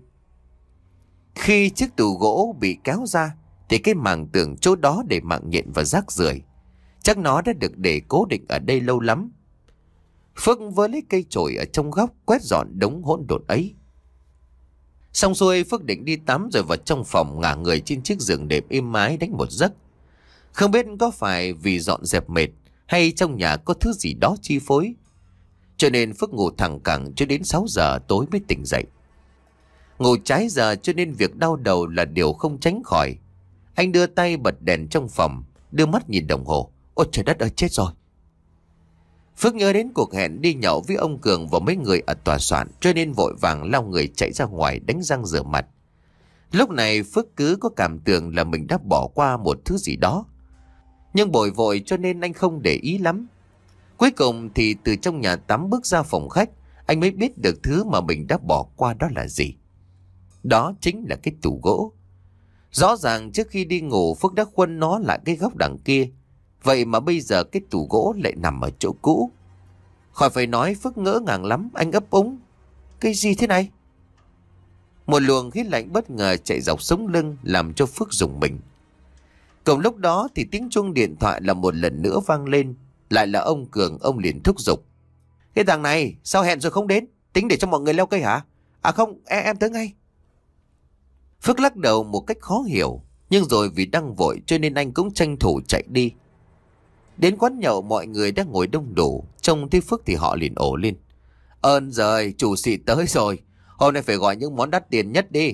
A: Khi chiếc tủ gỗ bị kéo ra thì cái màng tường chỗ đó để mạng nhện và rác rưởi, chắc nó đã được để cố định ở đây lâu lắm. Phước với lấy cây chổi ở trong góc quét dọn đống hỗn độn ấy. Xong xuôi, Phước định đi tắm rồi vào trong phòng ngả người trên chiếc giường đệm êm ái đánh một giấc. Không biết có phải vì dọn dẹp mệt hay trong nhà có thứ gì đó chi phối, cho nên Phước ngủ thẳng cẳng cho đến sáu giờ tối mới tỉnh dậy. Ngủ trái giờ cho nên việc đau đầu là điều không tránh khỏi. Anh đưa tay bật đèn trong phòng, đưa mắt nhìn đồng hồ. Ôi trời đất ơi, chết rồi. Phước nhớ đến cuộc hẹn đi nhậu với ông Cường và mấy người ở tòa soạn, cho nên vội vàng lao người chạy ra ngoài đánh răng rửa mặt. Lúc này Phước cứ có cảm tưởng là mình đã bỏ qua một thứ gì đó, nhưng bồi vội cho nên anh không để ý lắm. Cuối cùng thì từ trong nhà tắm bước ra phòng khách, anh mới biết được thứ mà mình đã bỏ qua đó là gì. Đó chính là cái tủ gỗ. Rõ ràng trước khi đi ngủ Phước đã khuân nó lại cái góc đằng kia, vậy mà bây giờ cái tủ gỗ lại nằm ở chỗ cũ. Khỏi phải nói, Phước ngỡ ngàng lắm, anh ấp úng. Cái gì thế này? Một luồng khí lạnh bất ngờ chạy dọc sống lưng làm cho Phước rùng mình. Cùng lúc đó thì tiếng chuông điện thoại là một lần nữa vang lên. Lại là ông Cường. Ông liền thúc giục: Cái thằng này sao hẹn rồi không đến? Tính để cho mọi người leo cây hả? À không, em, em tới ngay. Phước lắc đầu một cách khó hiểu, nhưng rồi vì đang vội cho nên anh cũng tranh thủ chạy đi. Đến quán nhậu mọi người đang ngồi đông đủ, trông thấy Phước thì họ liền ồ lên: Ơn giời, chủ xị tới rồi, hôm nay phải gọi những món đắt tiền nhất đi.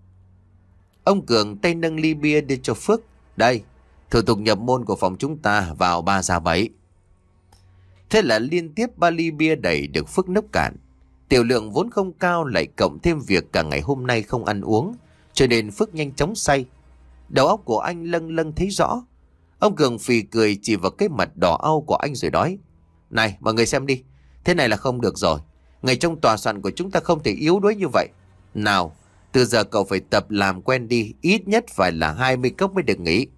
A: Ông Cường tay nâng ly bia đưa cho Phước: Đây, thủ tục nhập môn của phòng chúng ta, vào ba ra bảy. Thế là liên tiếp ba ly bia đầy được Phước nốc cạn. Tiểu lượng vốn không cao lại cộng thêm việc cả ngày hôm nay không ăn uống, cho nên Phước nhanh chóng say. Đầu óc của anh lâng lâng thấy rõ. Ông Cường phì cười chỉ vào cái mặt đỏ au của anh rồi nói: Này mọi người xem đi, thế này là không được rồi. Ngày trong tòa soạn của chúng ta không thể yếu đuối như vậy. Nào, từ giờ cậu phải tập làm quen đi, ít nhất phải là hai mươi cốc mới được nghỉ.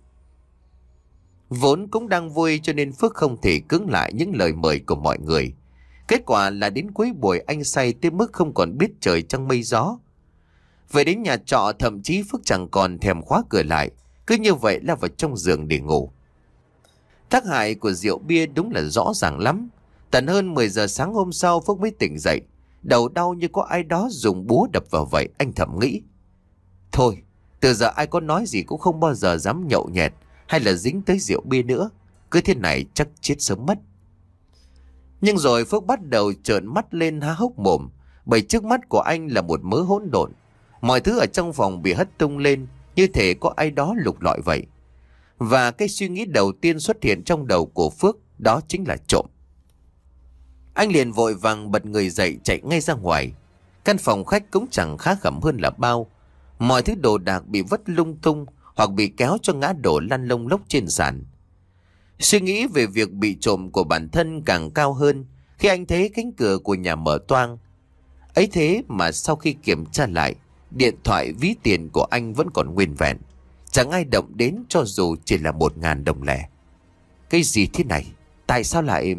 A: Vốn cũng đang vui cho nên Phước không thể cưỡng lại những lời mời của mọi người. Kết quả là đến cuối buổi anh say tới mức không còn biết trời trăng mây gió. Về đến nhà trọ thậm chí Phước chẳng còn thèm khóa cửa lại, cứ như vậy là vào trong giường để ngủ. Tác hại của rượu bia đúng là rõ ràng lắm. Tận hơn mười giờ sáng hôm sau Phước mới tỉnh dậy, đầu đau như có ai đó dùng búa đập vào vậy. Anh thầm nghĩ: Thôi, từ giờ ai có nói gì cũng không bao giờ dám nhậu nhẹt hay là dính tới rượu bia nữa. Cứ thế này chắc chết sớm mất. Nhưng rồi Phước bắt đầu trợn mắt lên há hốc mồm, bởi trước mắt của anh là một mớ hỗn độn. Mọi thứ ở trong phòng bị hất tung lên, như thể có ai đó lục lọi vậy. Và cái suy nghĩ đầu tiên xuất hiện trong đầu của Phước đó chính là trộm. Anh liền vội vàng bật người dậy chạy ngay ra ngoài. Căn phòng khách cũng chẳng khá khẩm hơn là bao. Mọi thứ đồ đạc bị vứt lung tung hoặc bị kéo cho ngã đổ lăn lông lốc trên sàn. Suy nghĩ về việc bị trộm của bản thân càng cao hơn khi anh thấy cánh cửa của nhà mở toang. Ấy thế mà sau khi kiểm tra lại, điện thoại ví tiền của anh vẫn còn nguyên vẹn. Chẳng ai động đến cho dù chỉ là một ngàn đồng lẻ. Cái gì thế này? Tại sao lại...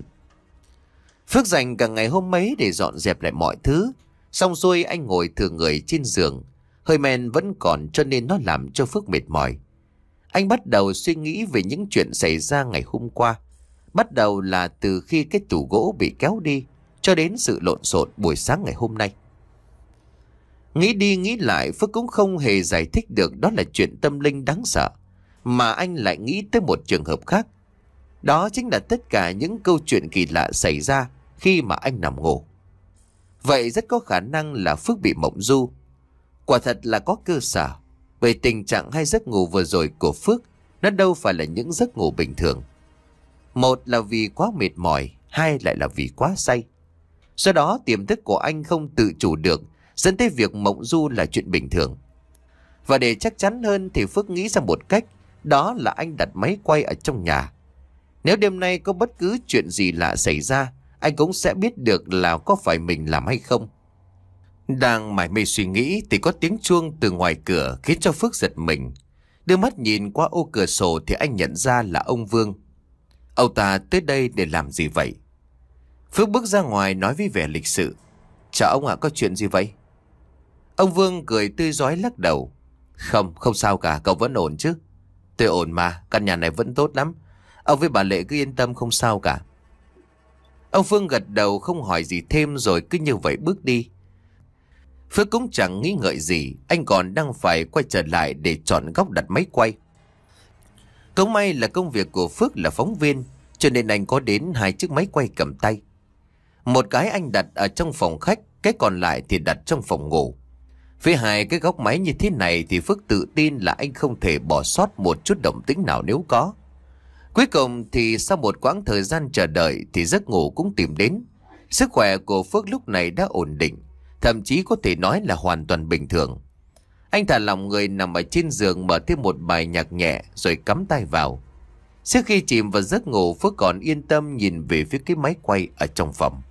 A: Phước dành cả ngày hôm ấy để dọn dẹp lại mọi thứ. Xong xuôi anh ngồi thừa người trên giường. Hơi men vẫn còn cho nên nó làm cho Phước mệt mỏi. Anh bắt đầu suy nghĩ về những chuyện xảy ra ngày hôm qua. Bắt đầu là từ khi cái tủ gỗ bị kéo đi cho đến sự lộn xộn buổi sáng ngày hôm nay. Nghĩ đi nghĩ lại, Phước cũng không hề giải thích được đó là chuyện tâm linh đáng sợ. Mà anh lại nghĩ tới một trường hợp khác. Đó chính là tất cả những câu chuyện kỳ lạ xảy ra khi mà anh nằm ngủ. Vậy rất có khả năng là Phước bị mộng du. Quả thật là có cơ sở. Về tình trạng hai giấc ngủ vừa rồi của Phước, nó đâu phải là những giấc ngủ bình thường. Một là vì quá mệt mỏi, hai lại là vì quá say. Do đó tiềm thức của anh không tự chủ được, dẫn tới việc mộng du là chuyện bình thường. Và để chắc chắn hơn thì Phước nghĩ ra một cách, đó là anh đặt máy quay ở trong nhà. Nếu đêm nay có bất cứ chuyện gì lạ xảy ra, anh cũng sẽ biết được là có phải mình làm hay không. Đang mải mê suy nghĩ thì có tiếng chuông từ ngoài cửa khiến cho Phước giật mình. Đưa mắt nhìn qua ô cửa sổ thì anh nhận ra là ông Vương. Ông ta tới đây để làm gì vậy? Phước bước ra ngoài nói với vẻ lịch sự. Chào ông ạ, có chuyện gì vậy? Ông Vương cười tươi rói lắc đầu. Không, không sao cả, cậu vẫn ổn chứ? Tôi ổn mà, căn nhà này vẫn tốt lắm. Ông với bà Lệ cứ yên tâm, không sao cả. Ông Phương gật đầu không hỏi gì thêm rồi cứ như vậy bước đi. Phước cũng chẳng nghĩ ngợi gì, anh còn đang phải quay trở lại để chọn góc đặt máy quay. Cũng may là công việc của Phước là phóng viên, cho nên anh có đến hai chiếc máy quay cầm tay. Một cái anh đặt ở trong phòng khách, cái còn lại thì đặt trong phòng ngủ. Với hai cái góc máy như thế này thì Phước tự tin là anh không thể bỏ sót một chút động tĩnh nào nếu có. Cuối cùng thì sau một quãng thời gian chờ đợi thì giấc ngủ cũng tìm đến. Sức khỏe của Phước lúc này đã ổn định, thậm chí có thể nói là hoàn toàn bình thường. Anh thả lỏng người nằm ở trên giường, mở thêm một bài nhạc nhẹ rồi cắm tai vào. Trước khi chìm vào giấc ngủ, Phước còn yên tâm nhìn về phía cái máy quay ở trong phòng.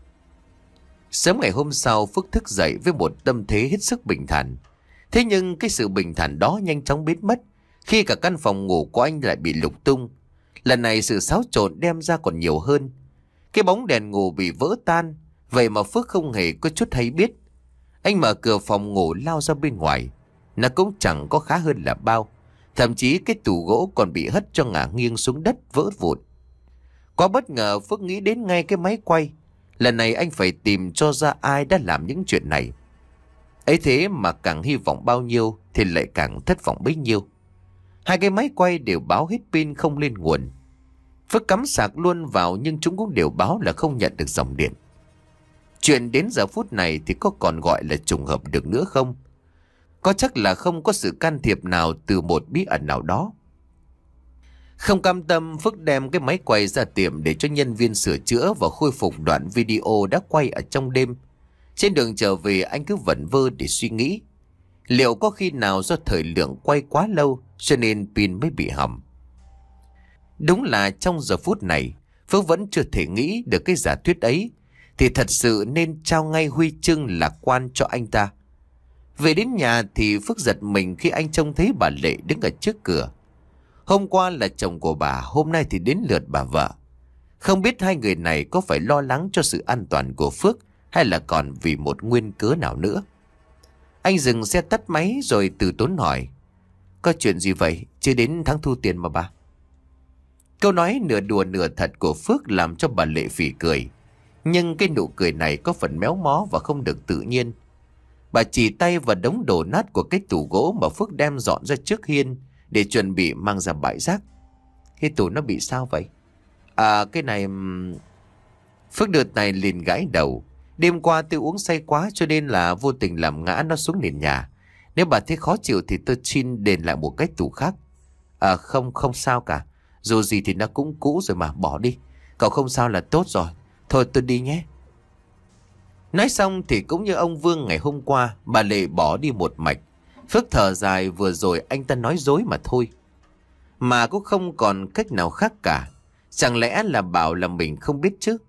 A: Sớm ngày hôm sau, Phước thức dậy với một tâm thế hết sức bình thản. Thế nhưng cái sự bình thản đó nhanh chóng biến mất khi cả căn phòng ngủ của anh lại bị lục tung. Lần này sự xáo trộn đem ra còn nhiều hơn. Cái bóng đèn ngủ bị vỡ tan, vậy mà Phước không hề có chút hay biết. Anh mở cửa phòng ngủ lao ra bên ngoài. Nó cũng chẳng có khá hơn là bao. Thậm chí cái tủ gỗ còn bị hất cho ngả nghiêng xuống đất vỡ vụn. Quá bất ngờ, Phước nghĩ đến ngay cái máy quay. Lần này anh phải tìm cho ra ai đã làm những chuyện này. Ấy thế mà càng hy vọng bao nhiêu thì lại càng thất vọng bấy nhiêu. Hai cái máy quay đều báo hết pin không lên nguồn. Phước cắm sạc luôn vào nhưng chúng cũng đều báo là không nhận được dòng điện. Chuyện đến giờ phút này thì có còn gọi là trùng hợp được nữa không? Có chắc là không có sự can thiệp nào từ một bí ẩn nào đó. Không cam tâm, Phước đem cái máy quay ra tiệm để cho nhân viên sửa chữa và khôi phục đoạn video đã quay ở trong đêm. Trên đường trở về anh cứ vẩn vơ để suy nghĩ. Liệu có khi nào do thời lượng quay quá lâu cho nên pin mới bị hỏng? Đúng là trong giờ phút này, Phước vẫn chưa thể nghĩ được cái giả thuyết ấy, thì thật sự nên trao ngay huy chương lạc quan cho anh ta. Về đến nhà thì Phước giật mình khi anh trông thấy bà Lệ đứng ở trước cửa. Hôm qua là chồng của bà, hôm nay thì đến lượt bà vợ. Không biết hai người này có phải lo lắng cho sự an toàn của Phước hay là còn vì một nguyên cớ nào nữa. Anh dừng xe tắt máy rồi từ tốn hỏi. Có chuyện gì vậy? Chưa đến tháng thu tiền mà bà. Câu nói nửa đùa nửa thật của Phước làm cho bà Lệ phì cười. Nhưng cái nụ cười này có phần méo mó và không được tự nhiên. Bà chỉ tay vào đống đổ nát của cái tủ gỗ mà Phước đem dọn ra trước hiên để chuẩn bị mang ra bãi rác. Cái tủ nó bị sao vậy? À cái này... Phước đợt này liền gãi đầu. Đêm qua tôi uống say quá cho nên là vô tình làm ngã nó xuống nền nhà. Nếu bà thấy khó chịu thì tôi xin đền lại một cái tủ khác. À không, không sao cả. Dù gì thì nó cũng cũ rồi mà, bỏ đi. Cậu không sao là tốt rồi. Thôi tôi đi nhé. Nói xong thì cũng như ông Vương ngày hôm qua, bà Lệ bỏ đi một mạch. Phước thở dài, vừa rồi anh ta nói dối mà thôi. Mà cũng không còn cách nào khác cả. Chẳng lẽ là bảo là mình không biết chứ?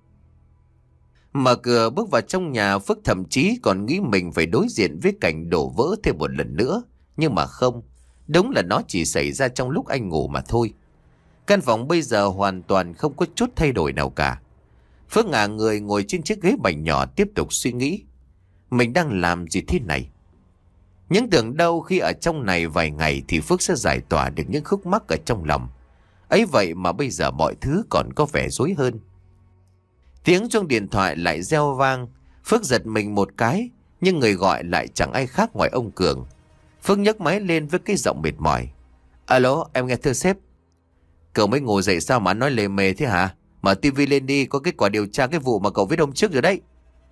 A: Mở cửa bước vào trong nhà, Phước thậm chí còn nghĩ mình phải đối diện với cảnh đổ vỡ thêm một lần nữa. Nhưng mà không, đúng là nó chỉ xảy ra trong lúc anh ngủ mà thôi. Căn phòng bây giờ hoàn toàn không có chút thay đổi nào cả. Phước ngả người ngồi trên chiếc ghế bành nhỏ, tiếp tục suy nghĩ. Mình đang làm gì thế này? Những tưởng đâu khi ở trong này vài ngày thì Phước sẽ giải tỏa được những khúc mắc ở trong lòng. Ấy vậy mà bây giờ mọi thứ còn có vẻ rối hơn. Tiếng chuông điện thoại lại reo vang. Phước giật mình một cái, nhưng người gọi lại chẳng ai khác ngoài ông Cường. Phước nhấc máy lên với cái giọng mệt mỏi. Alo, em nghe thưa sếp. Cậu mới ngủ dậy sao mà nói lề mề thế hả? Mở tivi lên đi, có kết quả điều tra cái vụ mà cậu viết hôm trước rồi đấy.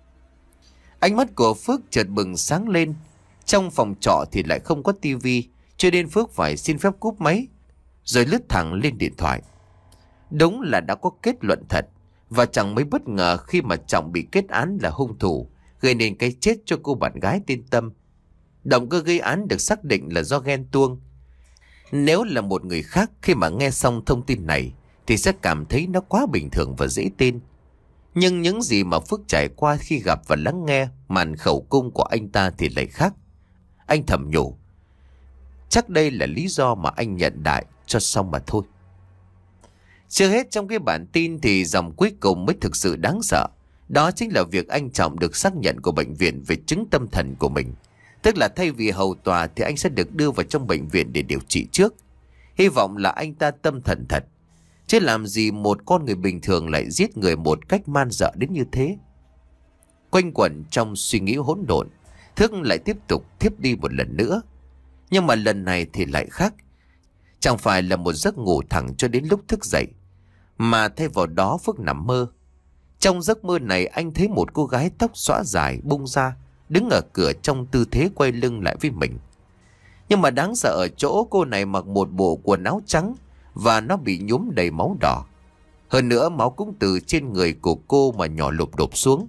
A: Ánh mắt của Phước chợt bừng sáng lên. Trong phòng trọ thì lại không có tivi, cho nên Phước phải xin phép cúp máy, rồi lướt thẳng lên điện thoại. Đúng là đã có kết luận thật, và chẳng mấy bất ngờ khi mà Trọng bị kết án là hung thủ, gây nên cái chết cho cô bạn gái tên Tâm. Động cơ gây án được xác định là do ghen tuông. Nếu là một người khác khi mà nghe xong thông tin này thì sẽ cảm thấy nó quá bình thường và dễ tin. Nhưng những gì mà Phước trải qua khi gặp và lắng nghe màn khẩu cung của anh ta thì lại khác. Anh thầm nhủ, chắc đây là lý do mà anh nhận đại cho xong mà thôi. Chưa hết, trong cái bản tin thì dòng cuối cùng mới thực sự đáng sợ. Đó chính là việc anh Trọng được xác nhận của bệnh viện về chứng tâm thần của mình. Tức là thay vì hầu tòa thì anh sẽ được đưa vào trong bệnh viện để điều trị trước. Hy vọng là anh ta tâm thần thật. Chứ làm gì một con người bình thường lại giết người một cách man dợ đến như thế. Quanh quẩn trong suy nghĩ hỗn độn, Thức lại tiếp tục thiếp đi một lần nữa. Nhưng mà lần này thì lại khác. Chẳng phải là một giấc ngủ thẳng cho đến lúc thức dậy, mà thay vào đó Phước nằm mơ. Trong giấc mơ này anh thấy một cô gái tóc xõa dài bung ra, đứng ở cửa trong tư thế quay lưng lại với mình. Nhưng mà đáng sợ ở chỗ cô này mặc một bộ quần áo trắng và nó bị nhuốm đầy máu đỏ. Hơn nữa máu cũng từ trên người của cô mà nhỏ lụp đột xuống.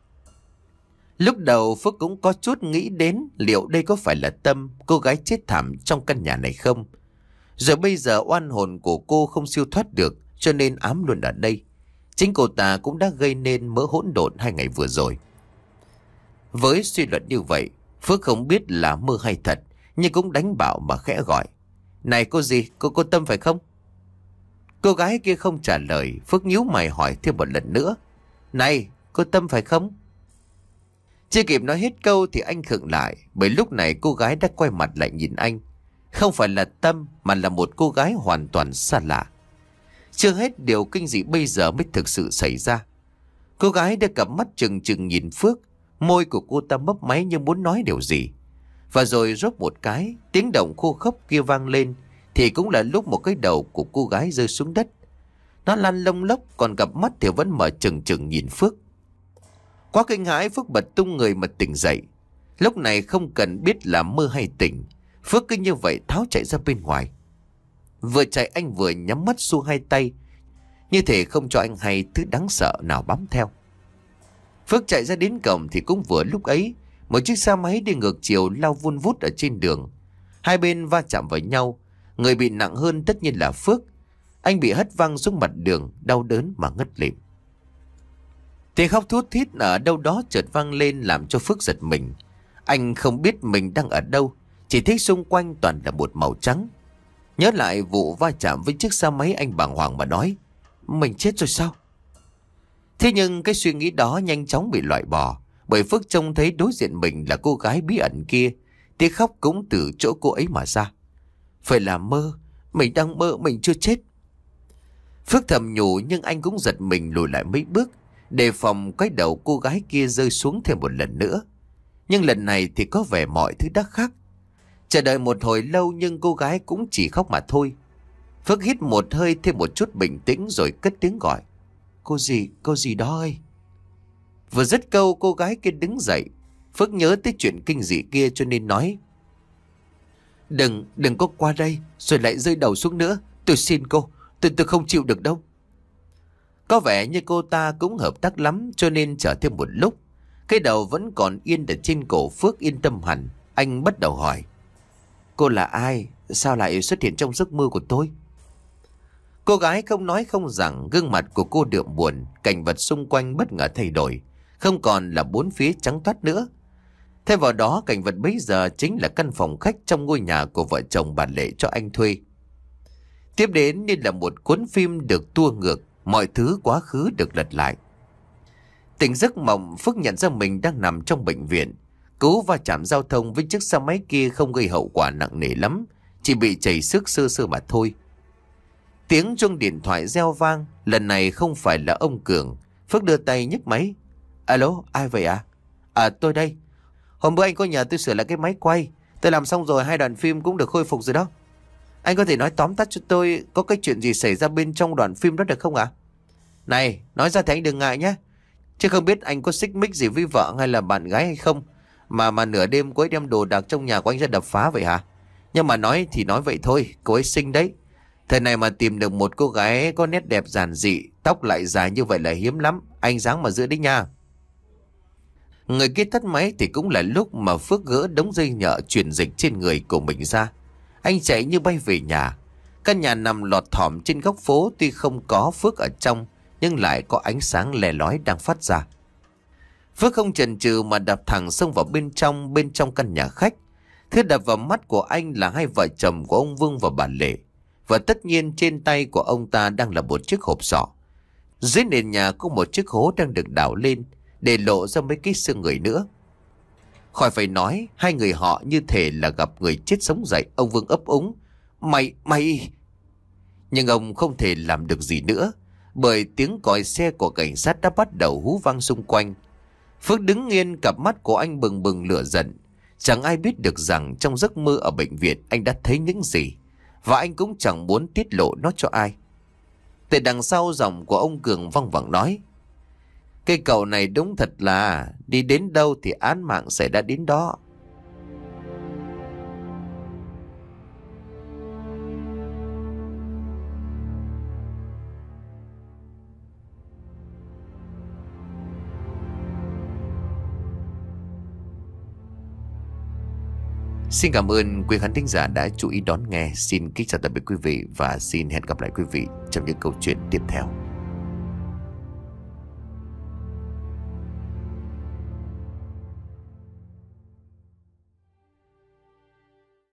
A: Lúc đầu Phước cũng có chút nghĩ đến liệu đây có phải là Tâm, cô gái chết thảm trong căn nhà này không. Rồi bây giờ oan hồn của cô không siêu thoát được, cho nên ám luôn ở đây. Chính cô ta cũng đã gây nên mớ hỗn độn hai ngày vừa rồi. Với suy luận như vậy, Phước không biết là mơ hay thật, nhưng cũng đánh bạo mà khẽ gọi. Này cô gì, cô cô Tâm phải không? Cô gái kia không trả lời. Phước nhíu mày hỏi thêm một lần nữa. Này, cô Tâm phải không? Chưa kịp nói hết câu thì anh khựng lại, bởi lúc này cô gái đã quay mặt lại nhìn anh. Không phải là Tâm mà là một cô gái hoàn toàn xa lạ. Chưa hết, điều kinh dị bây giờ mới thực sự xảy ra. Cô gái đưa cặp mắt trừng trừng nhìn Phước. Môi của cô ta mấp máy như muốn nói điều gì. Và rồi rốt một cái, tiếng động khô khốc kia vang lên, thì cũng là lúc một cái đầu của cô gái rơi xuống đất. Nó lăn lông lốc, còn cặp mắt thì vẫn mở trừng trừng nhìn Phước. Quá kinh hãi, Phước bật tung người mà tỉnh dậy. Lúc này không cần biết là mơ hay tỉnh, Phước cứ như vậy tháo chạy ra bên ngoài. Vừa chạy anh vừa nhắm mắt xua hai tay, như thể không cho anh hay thứ đáng sợ nào bám theo. Phước chạy ra đến cổng thì cũng vừa lúc ấy, một chiếc xe máy đi ngược chiều lao vun vút ở trên đường. Hai bên va chạm vào nhau. Người bị nặng hơn tất nhiên là Phước. Anh bị hất văng xuống mặt đường, đau đớn mà ngất lịm. Tiếng khóc thút thít ở đâu đó chợt vang lên làm cho Phước giật mình. Anh không biết mình đang ở đâu, chỉ thấy xung quanh toàn là một màu trắng. Nhớ lại vụ va chạm với chiếc xe máy, anh bàng hoàng mà nói, mình chết rồi sao? Thế nhưng cái suy nghĩ đó nhanh chóng bị loại bỏ, bởi Phước trông thấy đối diện mình là cô gái bí ẩn kia. Tiếng khóc cũng từ chỗ cô ấy mà ra. Phải là mơ, mình đang mơ, mình chưa chết. Phước thầm nhủ, nhưng anh cũng giật mình lùi lại mấy bước, đề phòng cái đầu cô gái kia rơi xuống thêm một lần nữa. Nhưng lần này thì có vẻ mọi thứ đã khác. Chờ đợi một hồi lâu nhưng cô gái cũng chỉ khóc mà thôi. Phước hít một hơi thêm một chút bình tĩnh rồi cất tiếng gọi. Cô gì, cô gì đó ơi. Vừa dứt câu cô gái kia đứng dậy. Phước nhớ tới chuyện kinh dị kia cho nên nói, Đừng, đừng có qua đây rồi lại rơi đầu xuống nữa. Tôi xin cô, tôi, tôi không chịu được đâu. Có vẻ như cô ta cũng hợp tác lắm, cho nên chờ thêm một lúc. Cái đầu vẫn còn yên ở trên cổ Phước yên tâm hẳn. Anh bắt đầu hỏi: cô là ai? Sao lại xuất hiện trong giấc mơ của tôi? Cô gái không nói không rằng, gương mặt của cô đượm buồn. Cảnh vật xung quanh bất ngờ thay đổi, không còn là bốn phía trắng toát nữa. Thay vào đó, cảnh vật bấy giờ chính là căn phòng khách trong ngôi nhà của vợ chồng bà Lệ cho anh thuê. Tiếp đến như là một cuốn phim được tua ngược, mọi thứ quá khứ được lật lại. Tỉnh giấc mộng, Phước nhận ra mình đang nằm trong bệnh viện. Cú va chạm giao thông với chiếc xe máy kia không gây hậu quả nặng nề lắm, chỉ bị chảy xước sơ sơ mà thôi. Tiếng chuông điện thoại reo vang, lần này không phải là ông Cường. Phước đưa tay nhấc máy. Alo, ai vậy à? À, tôi đây. Hôm bữa anh có nhờ tôi sửa lại cái máy quay. Tôi làm xong rồi, hai đoạn phim cũng được khôi phục rồi đó. Anh có thể nói tóm tắt cho tôi có cái chuyện gì xảy ra bên trong đoạn phim đó được không ạ? Này, nói ra thì anh đừng ngại nhé. Chứ không biết anh có xích mích gì với vợ hay là bạn gái hay không, Mà mà nửa đêm cô ấy đem đồ đạc trong nhà của anh ra đập phá vậy hả? Nhưng mà nói thì nói vậy thôi, cô ấy xinh đấy. Thời này mà tìm được một cô gái có nét đẹp giản dị, tóc lại dài như vậy là hiếm lắm. Anh dáng mà giữ đấy nha. Người kia tắt máy thì cũng là lúc mà Phước gỡ đống dây nhợ truyền dịch trên người của mình ra. Anh chạy như bay về nhà. Căn nhà nằm lọt thỏm trên góc phố, tuy không có Phước ở trong nhưng lại có ánh sáng lè lói đang phát ra. Phước không chần chừ mà đạp thẳng xông vào bên trong, bên trong căn nhà khách. Thứ đập vào mắt của anh là hai vợ chồng của ông Vương và bà Lệ. Và tất nhiên trên tay của ông ta đang là một chiếc hộp sọ. Dưới nền nhà có một chiếc hố đang được đào lên, để lộ ra mấy cái xương người nữa. Khỏi phải nói, hai người họ như thể là gặp người chết sống dậy. Ông Vương ấp úng: Mày, mày... Nhưng ông không thể làm được gì nữa, bởi tiếng còi xe của cảnh sát đã bắt đầu hú vang xung quanh. Phước đứng nghiêng, cặp mắt của anh bừng bừng lửa giận. Chẳng ai biết được rằng trong giấc mơ ở bệnh viện anh đã thấy những gì, và anh cũng chẳng muốn tiết lộ nó cho ai. Từ đằng sau, giọng của ông Cường văng vẳng nói: Cái cậu này đúng thật là đi đến đâu thì án mạng sẽ đã đến đó. Xin cảm ơn quý khán thính giả đã chú ý đón nghe. Xin kính chào tạm biệt quý vị và xin hẹn gặp lại quý vị trong những câu chuyện tiếp theo.